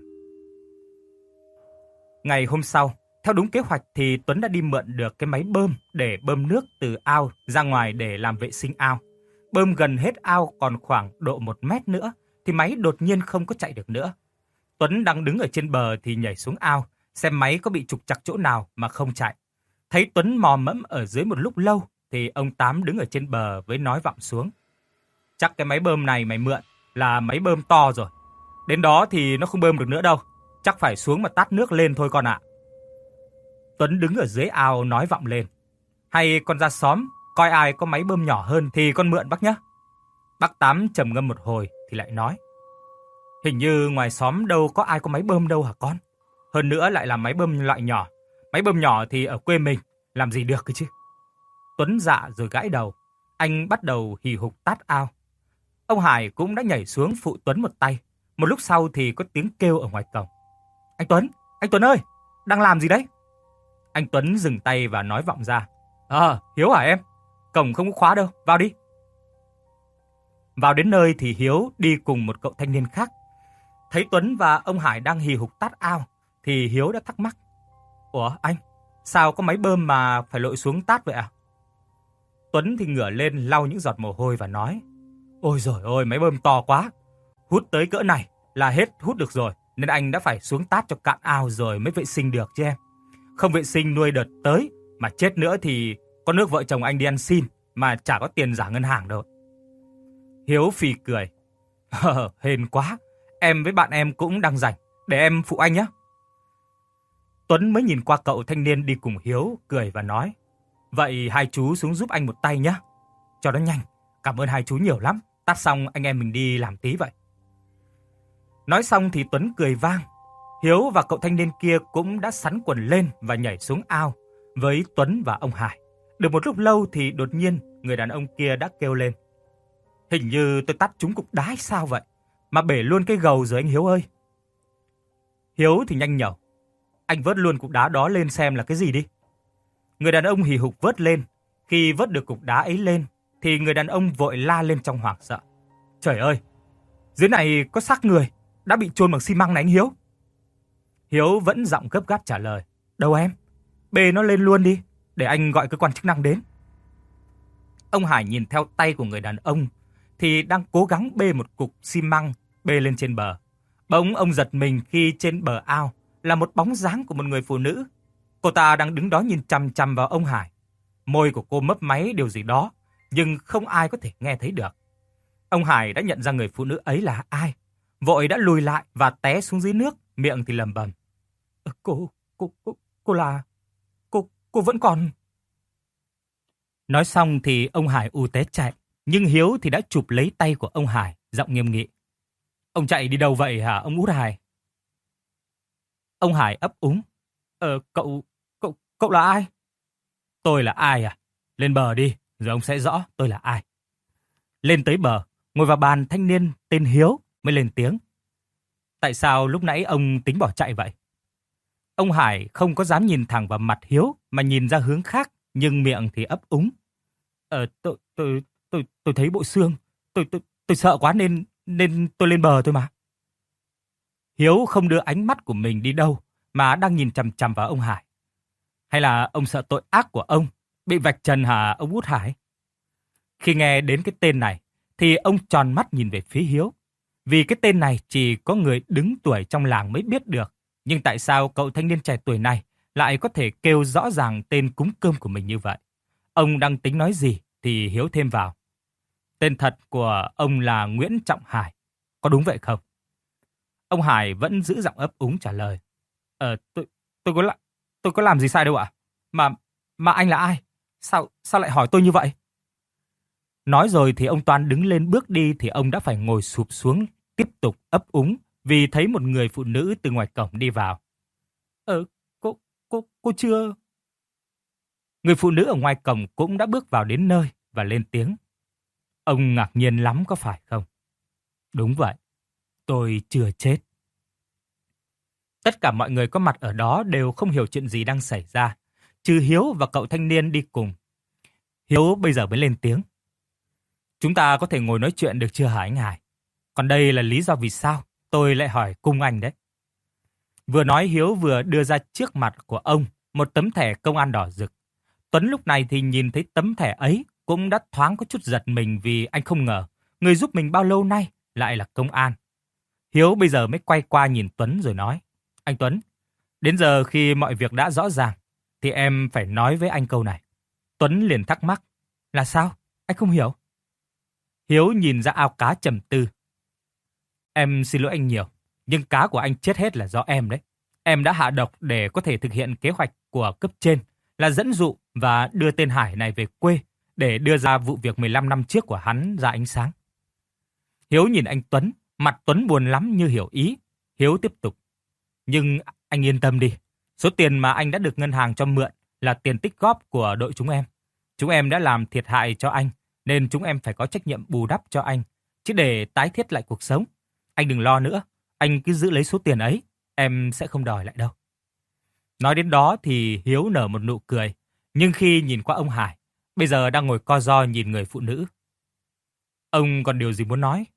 B: Ngày hôm sau, theo đúng kế hoạch thì Tuấn đã đi mượn được cái máy bơm để bơm nước từ ao ra ngoài để làm vệ sinh ao. Bơm gần hết ao còn khoảng độ 1 mét nữa thì máy đột nhiên không có chạy được nữa. Tuấn đang đứng ở trên bờ thì nhảy xuống ao, xem máy có bị trục trặc chỗ nào mà không chạy. Thấy Tuấn mò mẫm ở dưới một lúc lâu thì ông Tám đứng ở trên bờ với nói vọng xuống. Chắc cái máy bơm này mày mượn là máy bơm to rồi. Đến đó thì nó không bơm được nữa đâu. Chắc phải xuống mà tát nước lên thôi con ạ. Tuấn đứng ở dưới ao nói vọng lên. Hay con ra xóm, coi ai có máy bơm nhỏ hơn thì con mượn bác nhé. Bác Tám trầm ngâm một hồi thì lại nói. Hình như ngoài xóm đâu có ai có máy bơm đâu hả con? Hơn nữa lại là máy bơm loại nhỏ. Máy bơm nhỏ thì ở quê mình làm gì được cơ chứ? Tuấn dạ rồi gãi đầu. Anh bắt đầu hì hục tát ao. Ông Hải cũng đã nhảy xuống phụ Tuấn một tay. Một lúc sau thì có tiếng kêu ở ngoài cổng. Anh Tuấn ơi, đang làm gì đấy? Anh Tuấn dừng tay và nói vọng ra. Hiếu hả em? Cổng không có khóa đâu, vào đi. Vào đến nơi thì Hiếu đi cùng một cậu thanh niên khác. Thấy Tuấn và ông Hải đang hì hục tát ao thì Hiếu đã thắc mắc. Ủa anh, sao có máy bơm mà phải lội xuống tát vậy à? Tuấn thì ngửa lên lau những giọt mồ hôi và nói. Ôi giời ơi, máy bơm to quá. Hút tới cỡ này là hết hút được rồi, nên anh đã phải xuống tát cho cạn ao rồi mới vệ sinh được chứ em. Không vệ sinh nuôi đợt tới mà chết nữa thì có nước vợ chồng anh đi ăn xin mà chả có tiền giả ngân hàng đâu. Hiếu phì cười. Hên quá, em với bạn em cũng đang rảnh, để em phụ anh nhé. Tuấn mới nhìn qua cậu thanh niên đi cùng Hiếu, cười và nói. Vậy hai chú xuống giúp anh một tay nhé. Cho nó nhanh, cảm ơn hai chú nhiều lắm. Tát xong anh em mình đi làm tí vậy. Nói xong thì Tuấn cười vang. Hiếu và cậu thanh niên kia cũng đã sắn quần lên và nhảy xuống ao với Tuấn và ông Hải. Được một lúc lâu thì đột nhiên người đàn ông kia đã kêu lên. Hình như tôi tát trúng cục đá hay sao vậy, mà bể luôn cái gầu rồi anh Hiếu ơi. Hiếu thì nhanh nhẩu. Anh vớt luôn cục đá đó lên xem là cái gì đi. Người đàn ông hì hục vớt lên. Khi vớt được cục đá ấy lên thì người đàn ông vội la lên trong hoảng sợ. Trời ơi, dưới này có xác người đã bị chôn bằng xi măng này anh Hiếu. Hiếu vẫn giọng gấp gáp trả lời. Đâu em? Bê nó lên luôn đi, để anh gọi cơ quan chức năng đến. Ông Hải nhìn theo tay của người đàn ông thì đang cố gắng bê một cục xi măng bê lên trên bờ. Bỗng ông giật mình khi trên bờ ao là một bóng dáng của một người phụ nữ. Cô ta đang đứng đó nhìn chằm chằm vào ông Hải. Môi của cô mấp máy điều gì đó, nhưng không ai có thể nghe thấy được. Ông Hải đã nhận ra người phụ nữ ấy là ai, vội đã lùi lại và té xuống dưới nước, miệng thì lẩm bẩm. Cô vẫn còn... Nói xong thì ông Hải u té chạy, nhưng Hiếu thì đã chụp lấy tay của ông Hải, giọng nghiêm nghị. Ông chạy đi đâu vậy hả ông Út Hải? Ông Hải ấp úng. Cậu là ai? Tôi là ai à? Lên bờ đi, rồi ông sẽ rõ tôi là ai. Lên tới bờ, ngồi vào bàn thanh niên tên Hiếu mới lên tiếng. Tại sao lúc nãy ông tính bỏ chạy vậy? Ông Hải không có dám nhìn thẳng vào mặt Hiếu mà nhìn ra hướng khác, nhưng miệng thì ấp úng. Tôi thấy bộ xương, tôi sợ quá nên tôi lên bờ thôi mà. Hiếu không đưa ánh mắt của mình đi đâu mà đang nhìn chằm chằm vào ông Hải. Hay là ông sợ tội ác của ông bị vạch trần hả ông Út Hải? Khi nghe đến cái tên này thì ông tròn mắt nhìn về phía Hiếu. Vì cái tên này chỉ có người đứng tuổi trong làng mới biết được. Nhưng tại sao cậu thanh niên trẻ tuổi này lại có thể kêu rõ ràng tên cúng cơm của mình như vậy? Ông đang tính nói gì thì Hiếu thêm vào. Tên thật của ông là Nguyễn Trọng Hải. Có đúng vậy không? Ông Hải vẫn giữ giọng ấp úng trả lời. Tôi có làm gì sai đâu ạ? Mà anh là ai? Sao lại hỏi tôi như vậy? Nói rồi thì ông Toan đứng lên bước đi thì ông đã phải ngồi sụp xuống, tiếp tục ấp úng vì thấy một người phụ nữ từ ngoài cổng đi vào. Cô chưa... Người phụ nữ ở ngoài cổng cũng đã bước vào đến nơi và lên tiếng. Ông ngạc nhiên lắm có phải không? Đúng vậy, tôi chưa chết. Tất cả mọi người có mặt ở đó đều không hiểu chuyện gì đang xảy ra, trừ Hiếu và cậu thanh niên đi cùng. Hiếu bây giờ mới lên tiếng. Chúng ta có thể ngồi nói chuyện được chưa hả anh Hải? Còn đây là lý do vì sao tôi lại hỏi cung anh đấy. Vừa nói Hiếu vừa đưa ra trước mặt của ông một tấm thẻ công an đỏ rực. Tuấn lúc này thì nhìn thấy tấm thẻ ấy cũng đã thoáng có chút giật mình vì anh không ngờ người giúp mình bao lâu nay lại là công an. Hiếu bây giờ mới quay qua nhìn Tuấn rồi nói. Anh Tuấn, đến giờ khi mọi việc đã rõ ràng thì em phải nói với anh câu này. Tuấn liền thắc mắc. Là sao? Anh không hiểu. Hiếu nhìn ra ao cá trầm tư. Em xin lỗi anh nhiều, nhưng cá của anh chết hết là do em đấy. Em đã hạ độc để có thể thực hiện kế hoạch của cấp trên là dẫn dụ và đưa tên Hải này về quê để đưa ra vụ việc 15 năm trước của hắn ra ánh sáng. Hiếu nhìn anh Tuấn, mặt Tuấn buồn lắm như hiểu ý. Hiếu tiếp tục. Nhưng anh yên tâm đi, số tiền mà anh đã được ngân hàng cho mượn là tiền tích góp của đội chúng em. Chúng em đã làm thiệt hại cho anh, nên chúng em phải có trách nhiệm bù đắp cho anh, chứ để tái thiết lại cuộc sống. Anh đừng lo nữa, anh cứ giữ lấy số tiền ấy, em sẽ không đòi lại đâu. Nói đến đó thì Hiếu nở một nụ cười, nhưng khi nhìn qua ông Hải, bây giờ đang ngồi co ro nhìn người phụ nữ. Ông còn điều gì muốn nói?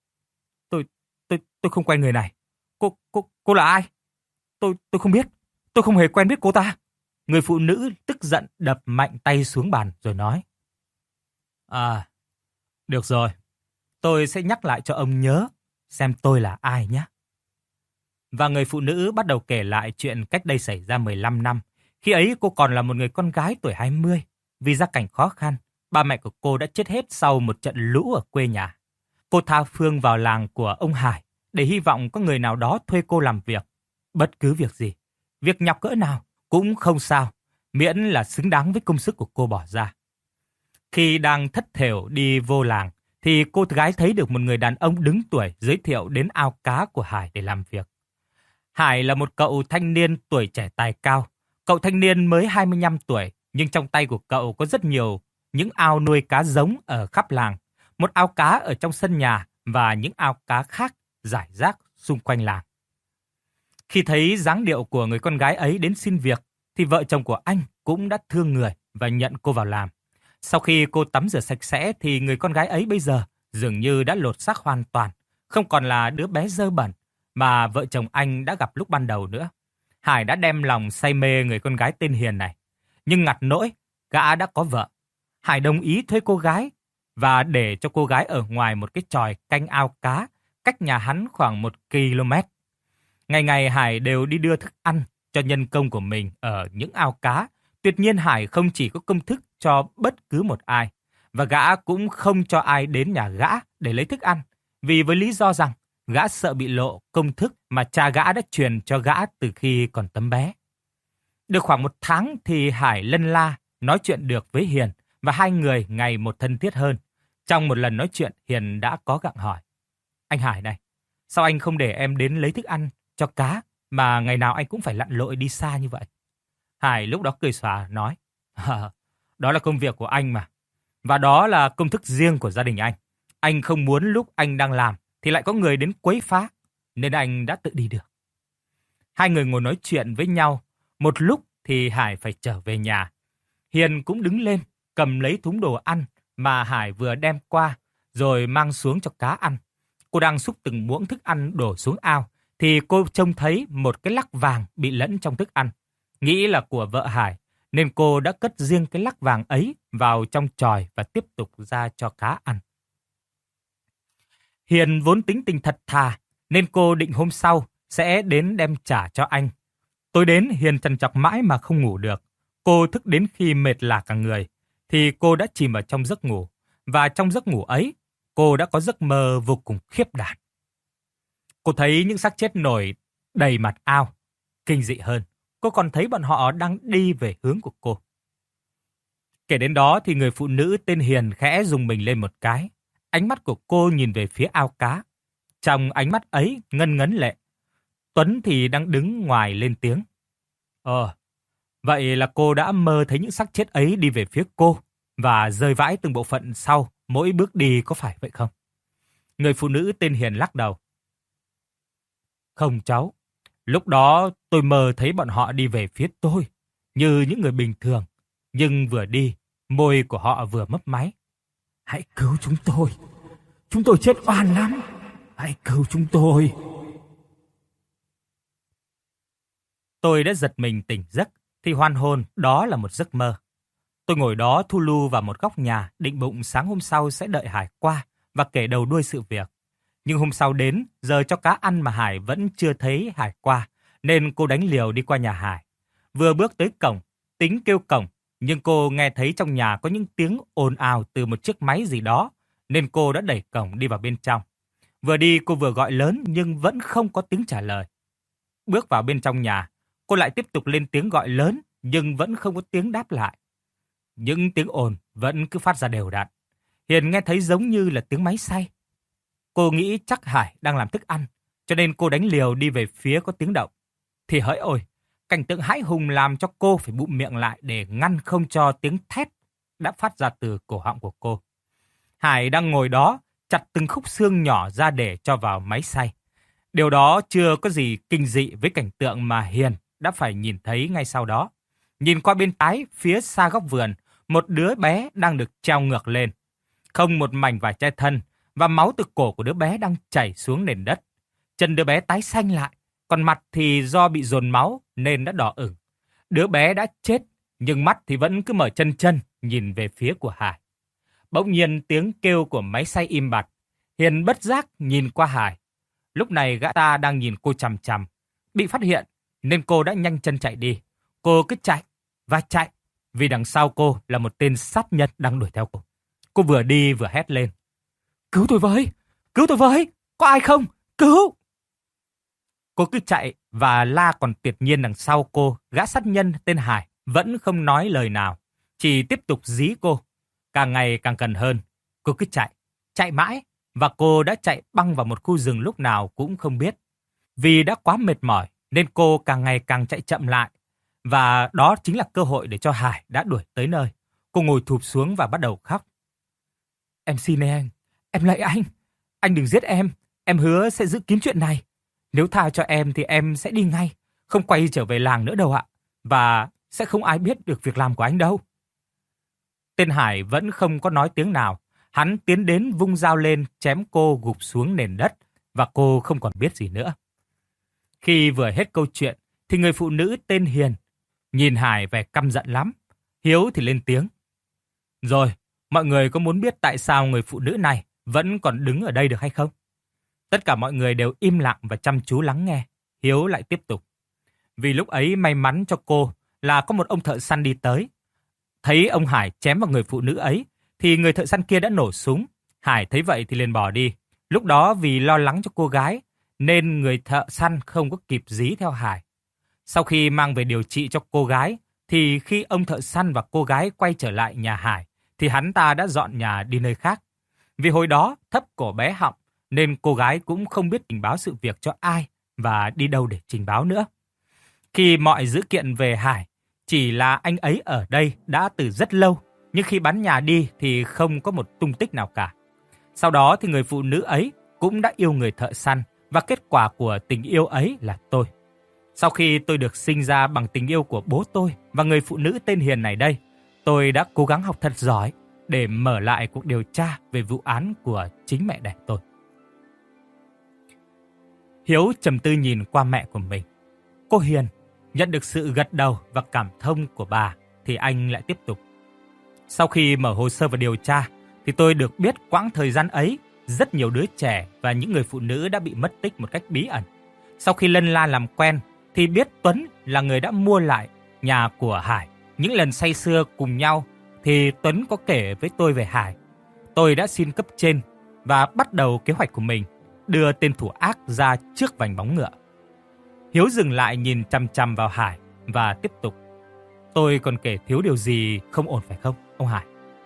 B: Tôi không quen người này. Cô là ai? Tôi không biết. Tôi không hề quen biết cô ta. Người phụ nữ tức giận đập mạnh tay xuống bàn rồi nói. À, được rồi. Tôi sẽ nhắc lại cho ông nhớ xem tôi là ai nhé. Và người phụ nữ bắt đầu kể lại chuyện cách đây xảy ra 15 năm. Khi ấy cô còn là một người con gái tuổi 20. Vì gia cảnh khó khăn, ba mẹ của cô đã chết hết sau một trận lũ ở quê nhà. Cô tha phương vào làng của ông Hải để hy vọng có người nào đó thuê cô làm việc. Bất cứ việc gì, việc nhọc cỡ nào cũng không sao, miễn là xứng đáng với công sức của cô bỏ ra. Khi đang thất thểu đi vô làng, thì cô gái thấy được một người đàn ông đứng tuổi giới thiệu đến ao cá của Hải để làm việc. Hải là một cậu thanh niên tuổi trẻ tài cao. Cậu thanh niên mới 25 tuổi, nhưng trong tay của cậu có rất nhiều những ao nuôi cá giống ở khắp làng. Một ao cá ở trong sân nhà và những ao cá khác rải rác xung quanh làng. Khi thấy dáng điệu của người con gái ấy đến xin việc, thì vợ chồng của anh cũng đã thương người và nhận cô vào làm. Sau khi cô tắm rửa sạch sẽ thì người con gái ấy bây giờ dường như đã lột xác hoàn toàn, không còn là đứa bé dơ bẩn mà vợ chồng anh đã gặp lúc ban đầu nữa. Hải đã đem lòng say mê người con gái tên Hiền này. Nhưng ngặt nỗi, gã đã có vợ. Hải đồng ý thuê cô gái và để cho cô gái ở ngoài một cái chòi canh ao cá cách nhà hắn khoảng 1 km. Ngày ngày Hải đều đi đưa thức ăn cho nhân công của mình ở những ao cá. Tuyệt nhiên Hải không chỉ có công thức cho bất cứ một ai, và gã cũng không cho ai đến nhà gã để lấy thức ăn, vì với lý do rằng gã sợ bị lộ công thức mà cha gã đã truyền cho gã từ khi còn tấm bé. Được khoảng 1 tháng thì Hải lân la nói chuyện được với Hiền và hai người ngày một thân thiết hơn. Trong một lần nói chuyện, Hiền đã có gặng hỏi: "Anh Hải này, sao anh không để em đến lấy thức ăn cho cá mà ngày nào anh cũng phải lặn lội đi xa như vậy?" Hải lúc đó cười xòa nói: "Đó là công việc của anh mà. Và đó là công thức riêng của gia đình anh. Anh không muốn lúc anh đang làm thì lại có người đến quấy phá, nên anh đã tự đi được." Hai người ngồi nói chuyện với nhau. Một lúc thì Hải phải trở về nhà. Hiền cũng đứng lên, cầm lấy thúng đồ ăn mà Hải vừa đem qua, rồi mang xuống cho cá ăn. Cô đang xúc từng muỗng thức ăn đổ xuống ao, thì cô trông thấy một cái lắc vàng bị lẫn trong thức ăn. Nghĩ là của vợ Hải, nên cô đã cất riêng cái lắc vàng ấy vào trong chòi và tiếp tục ra cho cá ăn. Hiền vốn tính tình thật thà, nên cô định hôm sau sẽ đến đem trả cho anh. Tối đến Hiền trằn trọc mãi mà không ngủ được. Cô thức đến khi mệt lả cả người, thì cô đã chìm vào trong giấc ngủ. Và trong giấc ngủ ấy, cô đã có giấc mơ vô cùng khiếp đảm. Cô thấy những xác chết nổi đầy mặt ao. Kinh dị hơn, cô còn thấy bọn họ đang đi về hướng của cô. Kể đến đó thì người phụ nữ tên Hiền khẽ rùng mình lên một cái. Ánh mắt của cô nhìn về phía ao cá. Trong ánh mắt ấy ngân ngấn lệ. Tuấn thì đang đứng ngoài lên tiếng: Vậy là cô đã mơ thấy những xác chết ấy đi về phía cô và rơi vãi từng bộ phận sau mỗi bước đi, có phải vậy không?" Người phụ nữ tên Hiền lắc đầu: "Không cháu, lúc đó tôi mơ thấy bọn họ đi về phía tôi như những người bình thường, nhưng vừa đi, môi của họ vừa mấp máy."
C: "Hãy cứu chúng tôi chết oan lắm, hãy cứu chúng tôi."
B: Tôi đã giật mình tỉnh giấc thì hoan hồn đó là một giấc mơ. Tôi ngồi đó thu lu vào một góc nhà, định bụng sáng hôm sau sẽ đợi Hải qua và kể đầu đuôi sự việc. Nhưng hôm sau đến, giờ cho cá ăn mà Hải vẫn chưa thấy Hải qua, nên cô đánh liều đi qua nhà Hải. Vừa bước tới cổng, tính kêu cổng, nhưng cô nghe thấy trong nhà có những tiếng ồn ào từ một chiếc máy gì đó, nên cô đã đẩy cổng đi vào bên trong. Vừa đi cô vừa gọi lớn nhưng vẫn không có tiếng trả lời. Bước vào bên trong nhà, cô lại tiếp tục lên tiếng gọi lớn nhưng vẫn không có tiếng đáp lại. Những tiếng ồn vẫn cứ phát ra đều đặn. Hiền nghe thấy giống như là tiếng máy xay. Cô nghĩ chắc Hải đang làm thức ăn, cho nên cô đánh liều đi về phía có tiếng động. Thì hỡi ôi, cảnh tượng hãi hùng làm cho cô phải bụm miệng lại để ngăn không cho tiếng thét đã phát ra từ cổ họng của cô. Hải đang ngồi đó, chặt từng khúc xương nhỏ ra để cho vào máy xay. Điều đó chưa có gì kinh dị với cảnh tượng mà Hiền đã phải nhìn thấy ngay sau đó. Nhìn qua bên trái, phía xa góc vườn, một đứa bé đang được treo ngược lên. Không một mảnh vải che thân, và máu từ cổ của đứa bé đang chảy xuống nền đất. Chân đứa bé tái xanh lại, còn mặt thì do bị dồn máu nên đã đỏ ửng. Đứa bé đã chết, nhưng mắt thì vẫn cứ mở chân chân nhìn về phía của Hải. Bỗng nhiên tiếng kêu của máy xay im bặt. Hiền bất giác nhìn qua Hải. Lúc này gã ta đang nhìn cô chằm chằm. Bị phát hiện nên cô đã nhanh chân chạy đi. Cô cứ chạy và chạy, vì đằng sau cô là một tên sát nhân đang đuổi theo cô. Cô vừa đi vừa hét lên: "Cứu tôi với! Cứu tôi với! Có ai không? Cứu!" Cô cứ chạy và la, còn tuyệt nhiên đằng sau cô, gã sát nhân tên Hải vẫn không nói lời nào, chỉ tiếp tục dí cô. Càng ngày càng gần hơn, cô cứ chạy mãi, và cô đã chạy băng vào một khu rừng lúc nào cũng không biết. Vì đã quá mệt mỏi nên cô càng ngày càng chạy chậm lại, và đó chính là cơ hội để cho Hải đã đuổi tới nơi. Cô ngồi thụp xuống và bắt đầu khóc. "Em xin anh, em lạy anh đừng giết em hứa sẽ giữ kín chuyện này. Nếu tha cho em thì em sẽ đi ngay, không quay trở về làng nữa đâu ạ, và sẽ không ai biết được việc làm của anh đâu." Tên Hải vẫn không có nói tiếng nào. Hắn tiến đến vung dao lên chém cô gục xuống nền đất, và cô không còn biết gì nữa. Khi vừa hết câu chuyện thì người phụ nữ tên Hiền nhìn Hải vẻ căm giận lắm. Hiếu thì lên tiếng. Rồi, mọi người có muốn biết tại sao người phụ nữ này vẫn còn đứng ở đây được hay không? Tất cả mọi người đều im lặng và chăm chú lắng nghe. Hiếu lại tiếp tục. Vì lúc ấy may mắn cho cô là có một ông thợ săn đi tới. Thấy ông Hải chém vào người phụ nữ ấy, thì người thợ săn kia đã nổ súng. Hải thấy vậy thì liền bỏ đi. Lúc đó vì lo lắng cho cô gái, nên người thợ săn không có kịp dí theo Hải. Sau khi mang về điều trị cho cô gái, thì khi ông thợ săn và cô gái quay trở lại nhà Hải, thì hắn ta đã dọn nhà đi nơi khác. Vì hồi đó thấp cổ bé họng, nên cô gái cũng không biết trình báo sự việc cho ai và đi đâu để trình báo nữa. Khi mọi dữ kiện về Hải, chỉ là anh ấy ở đây đã từ rất lâu, nhưng khi bán nhà đi thì không có một tung tích nào cả. Sau đó thì người phụ nữ ấy cũng đã yêu người thợ săn, và kết quả của tình yêu ấy là tôi. Sau khi tôi được sinh ra bằng tình yêu của bố tôi và người phụ nữ tên Hiền này đây, tôi đã cố gắng học thật giỏi để mở lại cuộc điều tra về vụ án của chính mẹ đẻ tôi. Hiếu trầm tư nhìn qua mẹ của mình. Cô Hiền nhận được sự gật đầu và cảm thông của bà thì anh lại tiếp tục. Sau khi mở hồ sơ và điều tra thì tôi được biết quãng thời gian ấy rất nhiều đứa trẻ và những người phụ nữ đã bị mất tích một cách bí ẩn. Sau khi lân la làm quen thì biết Tuấn là người đã mua lại nhà của Hải. Những lần say sưa cùng nhau thì Tuấn có kể với tôi về Hải. Tôi đã xin cấp trên và bắt đầu kế hoạch của mình, đưa tên thủ ác ra trước vành móng ngựa. Hiếu dừng lại nhìn chằm chằm vào Hải và tiếp tục. Tôi còn kể thiếu điều gì không ổn phải không, ông Hải?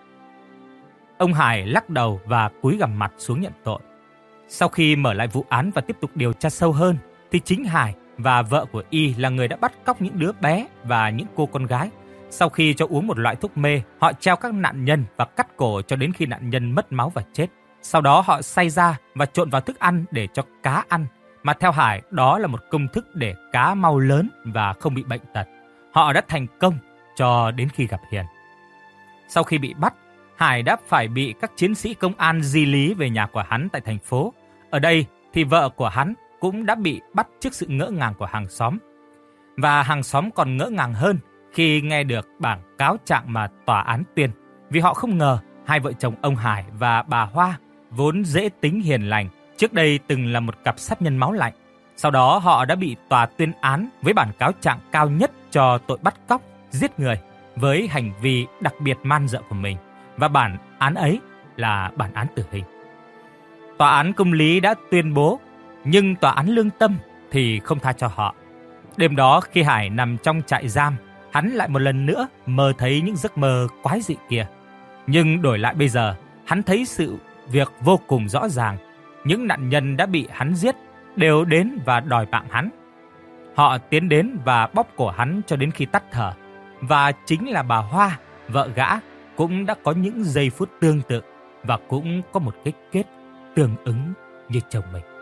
B: Ông Hải lắc đầu và cúi gằm mặt xuống nhận tội. Sau khi mở lại vụ án và tiếp tục điều tra sâu hơn, thì chính Hải và vợ của Y là người đã bắt cóc những đứa bé và những cô con gái. Sau khi cho uống một loại thuốc mê, họ treo các nạn nhân và cắt cổ cho đến khi nạn nhân mất máu và chết. Sau đó họ xay ra và trộn vào thức ăn để cho cá ăn. Mà theo Hải, đó là một công thức để cá mau lớn và không bị bệnh tật. Họ đã thành công cho đến khi gặp Hiền. Sau khi bị bắt, Hải đã phải bị các chiến sĩ công an di lý về nhà của hắn tại thành phố. Ở đây thì vợ của hắn cũng đã bị bắt trước sự ngỡ ngàng của hàng xóm. Và hàng xóm còn ngỡ ngàng hơn khi nghe được bản cáo trạng mà tòa án tuyên. Vì họ không ngờ hai vợ chồng ông Hải và bà Hoa vốn dễ tính hiền lành, trước đây từng là một cặp sát nhân máu lạnh. Sau đó họ đã bị tòa tuyên án với bản cáo trạng cao nhất cho tội bắt cóc, giết người với hành vi đặc biệt man dợ của mình. Và bản án ấy là bản án tử hình. Tòa án công lý đã tuyên bố, nhưng tòa án lương tâm thì không tha cho họ. Đêm đó khi Hải nằm trong trại giam, hắn lại một lần nữa mơ thấy những giấc mơ quái dị kia. Nhưng đổi lại bây giờ, hắn thấy sự việc vô cùng rõ ràng. Những nạn nhân đã bị hắn giết đều đến và đòi mạng hắn. Họ tiến đến và bóp cổ hắn cho đến khi tắt thở. Và chính là bà Hoa, vợ gã, cũng đã có những giây phút tương tự và cũng có một cái kết tương ứng như chồng mình.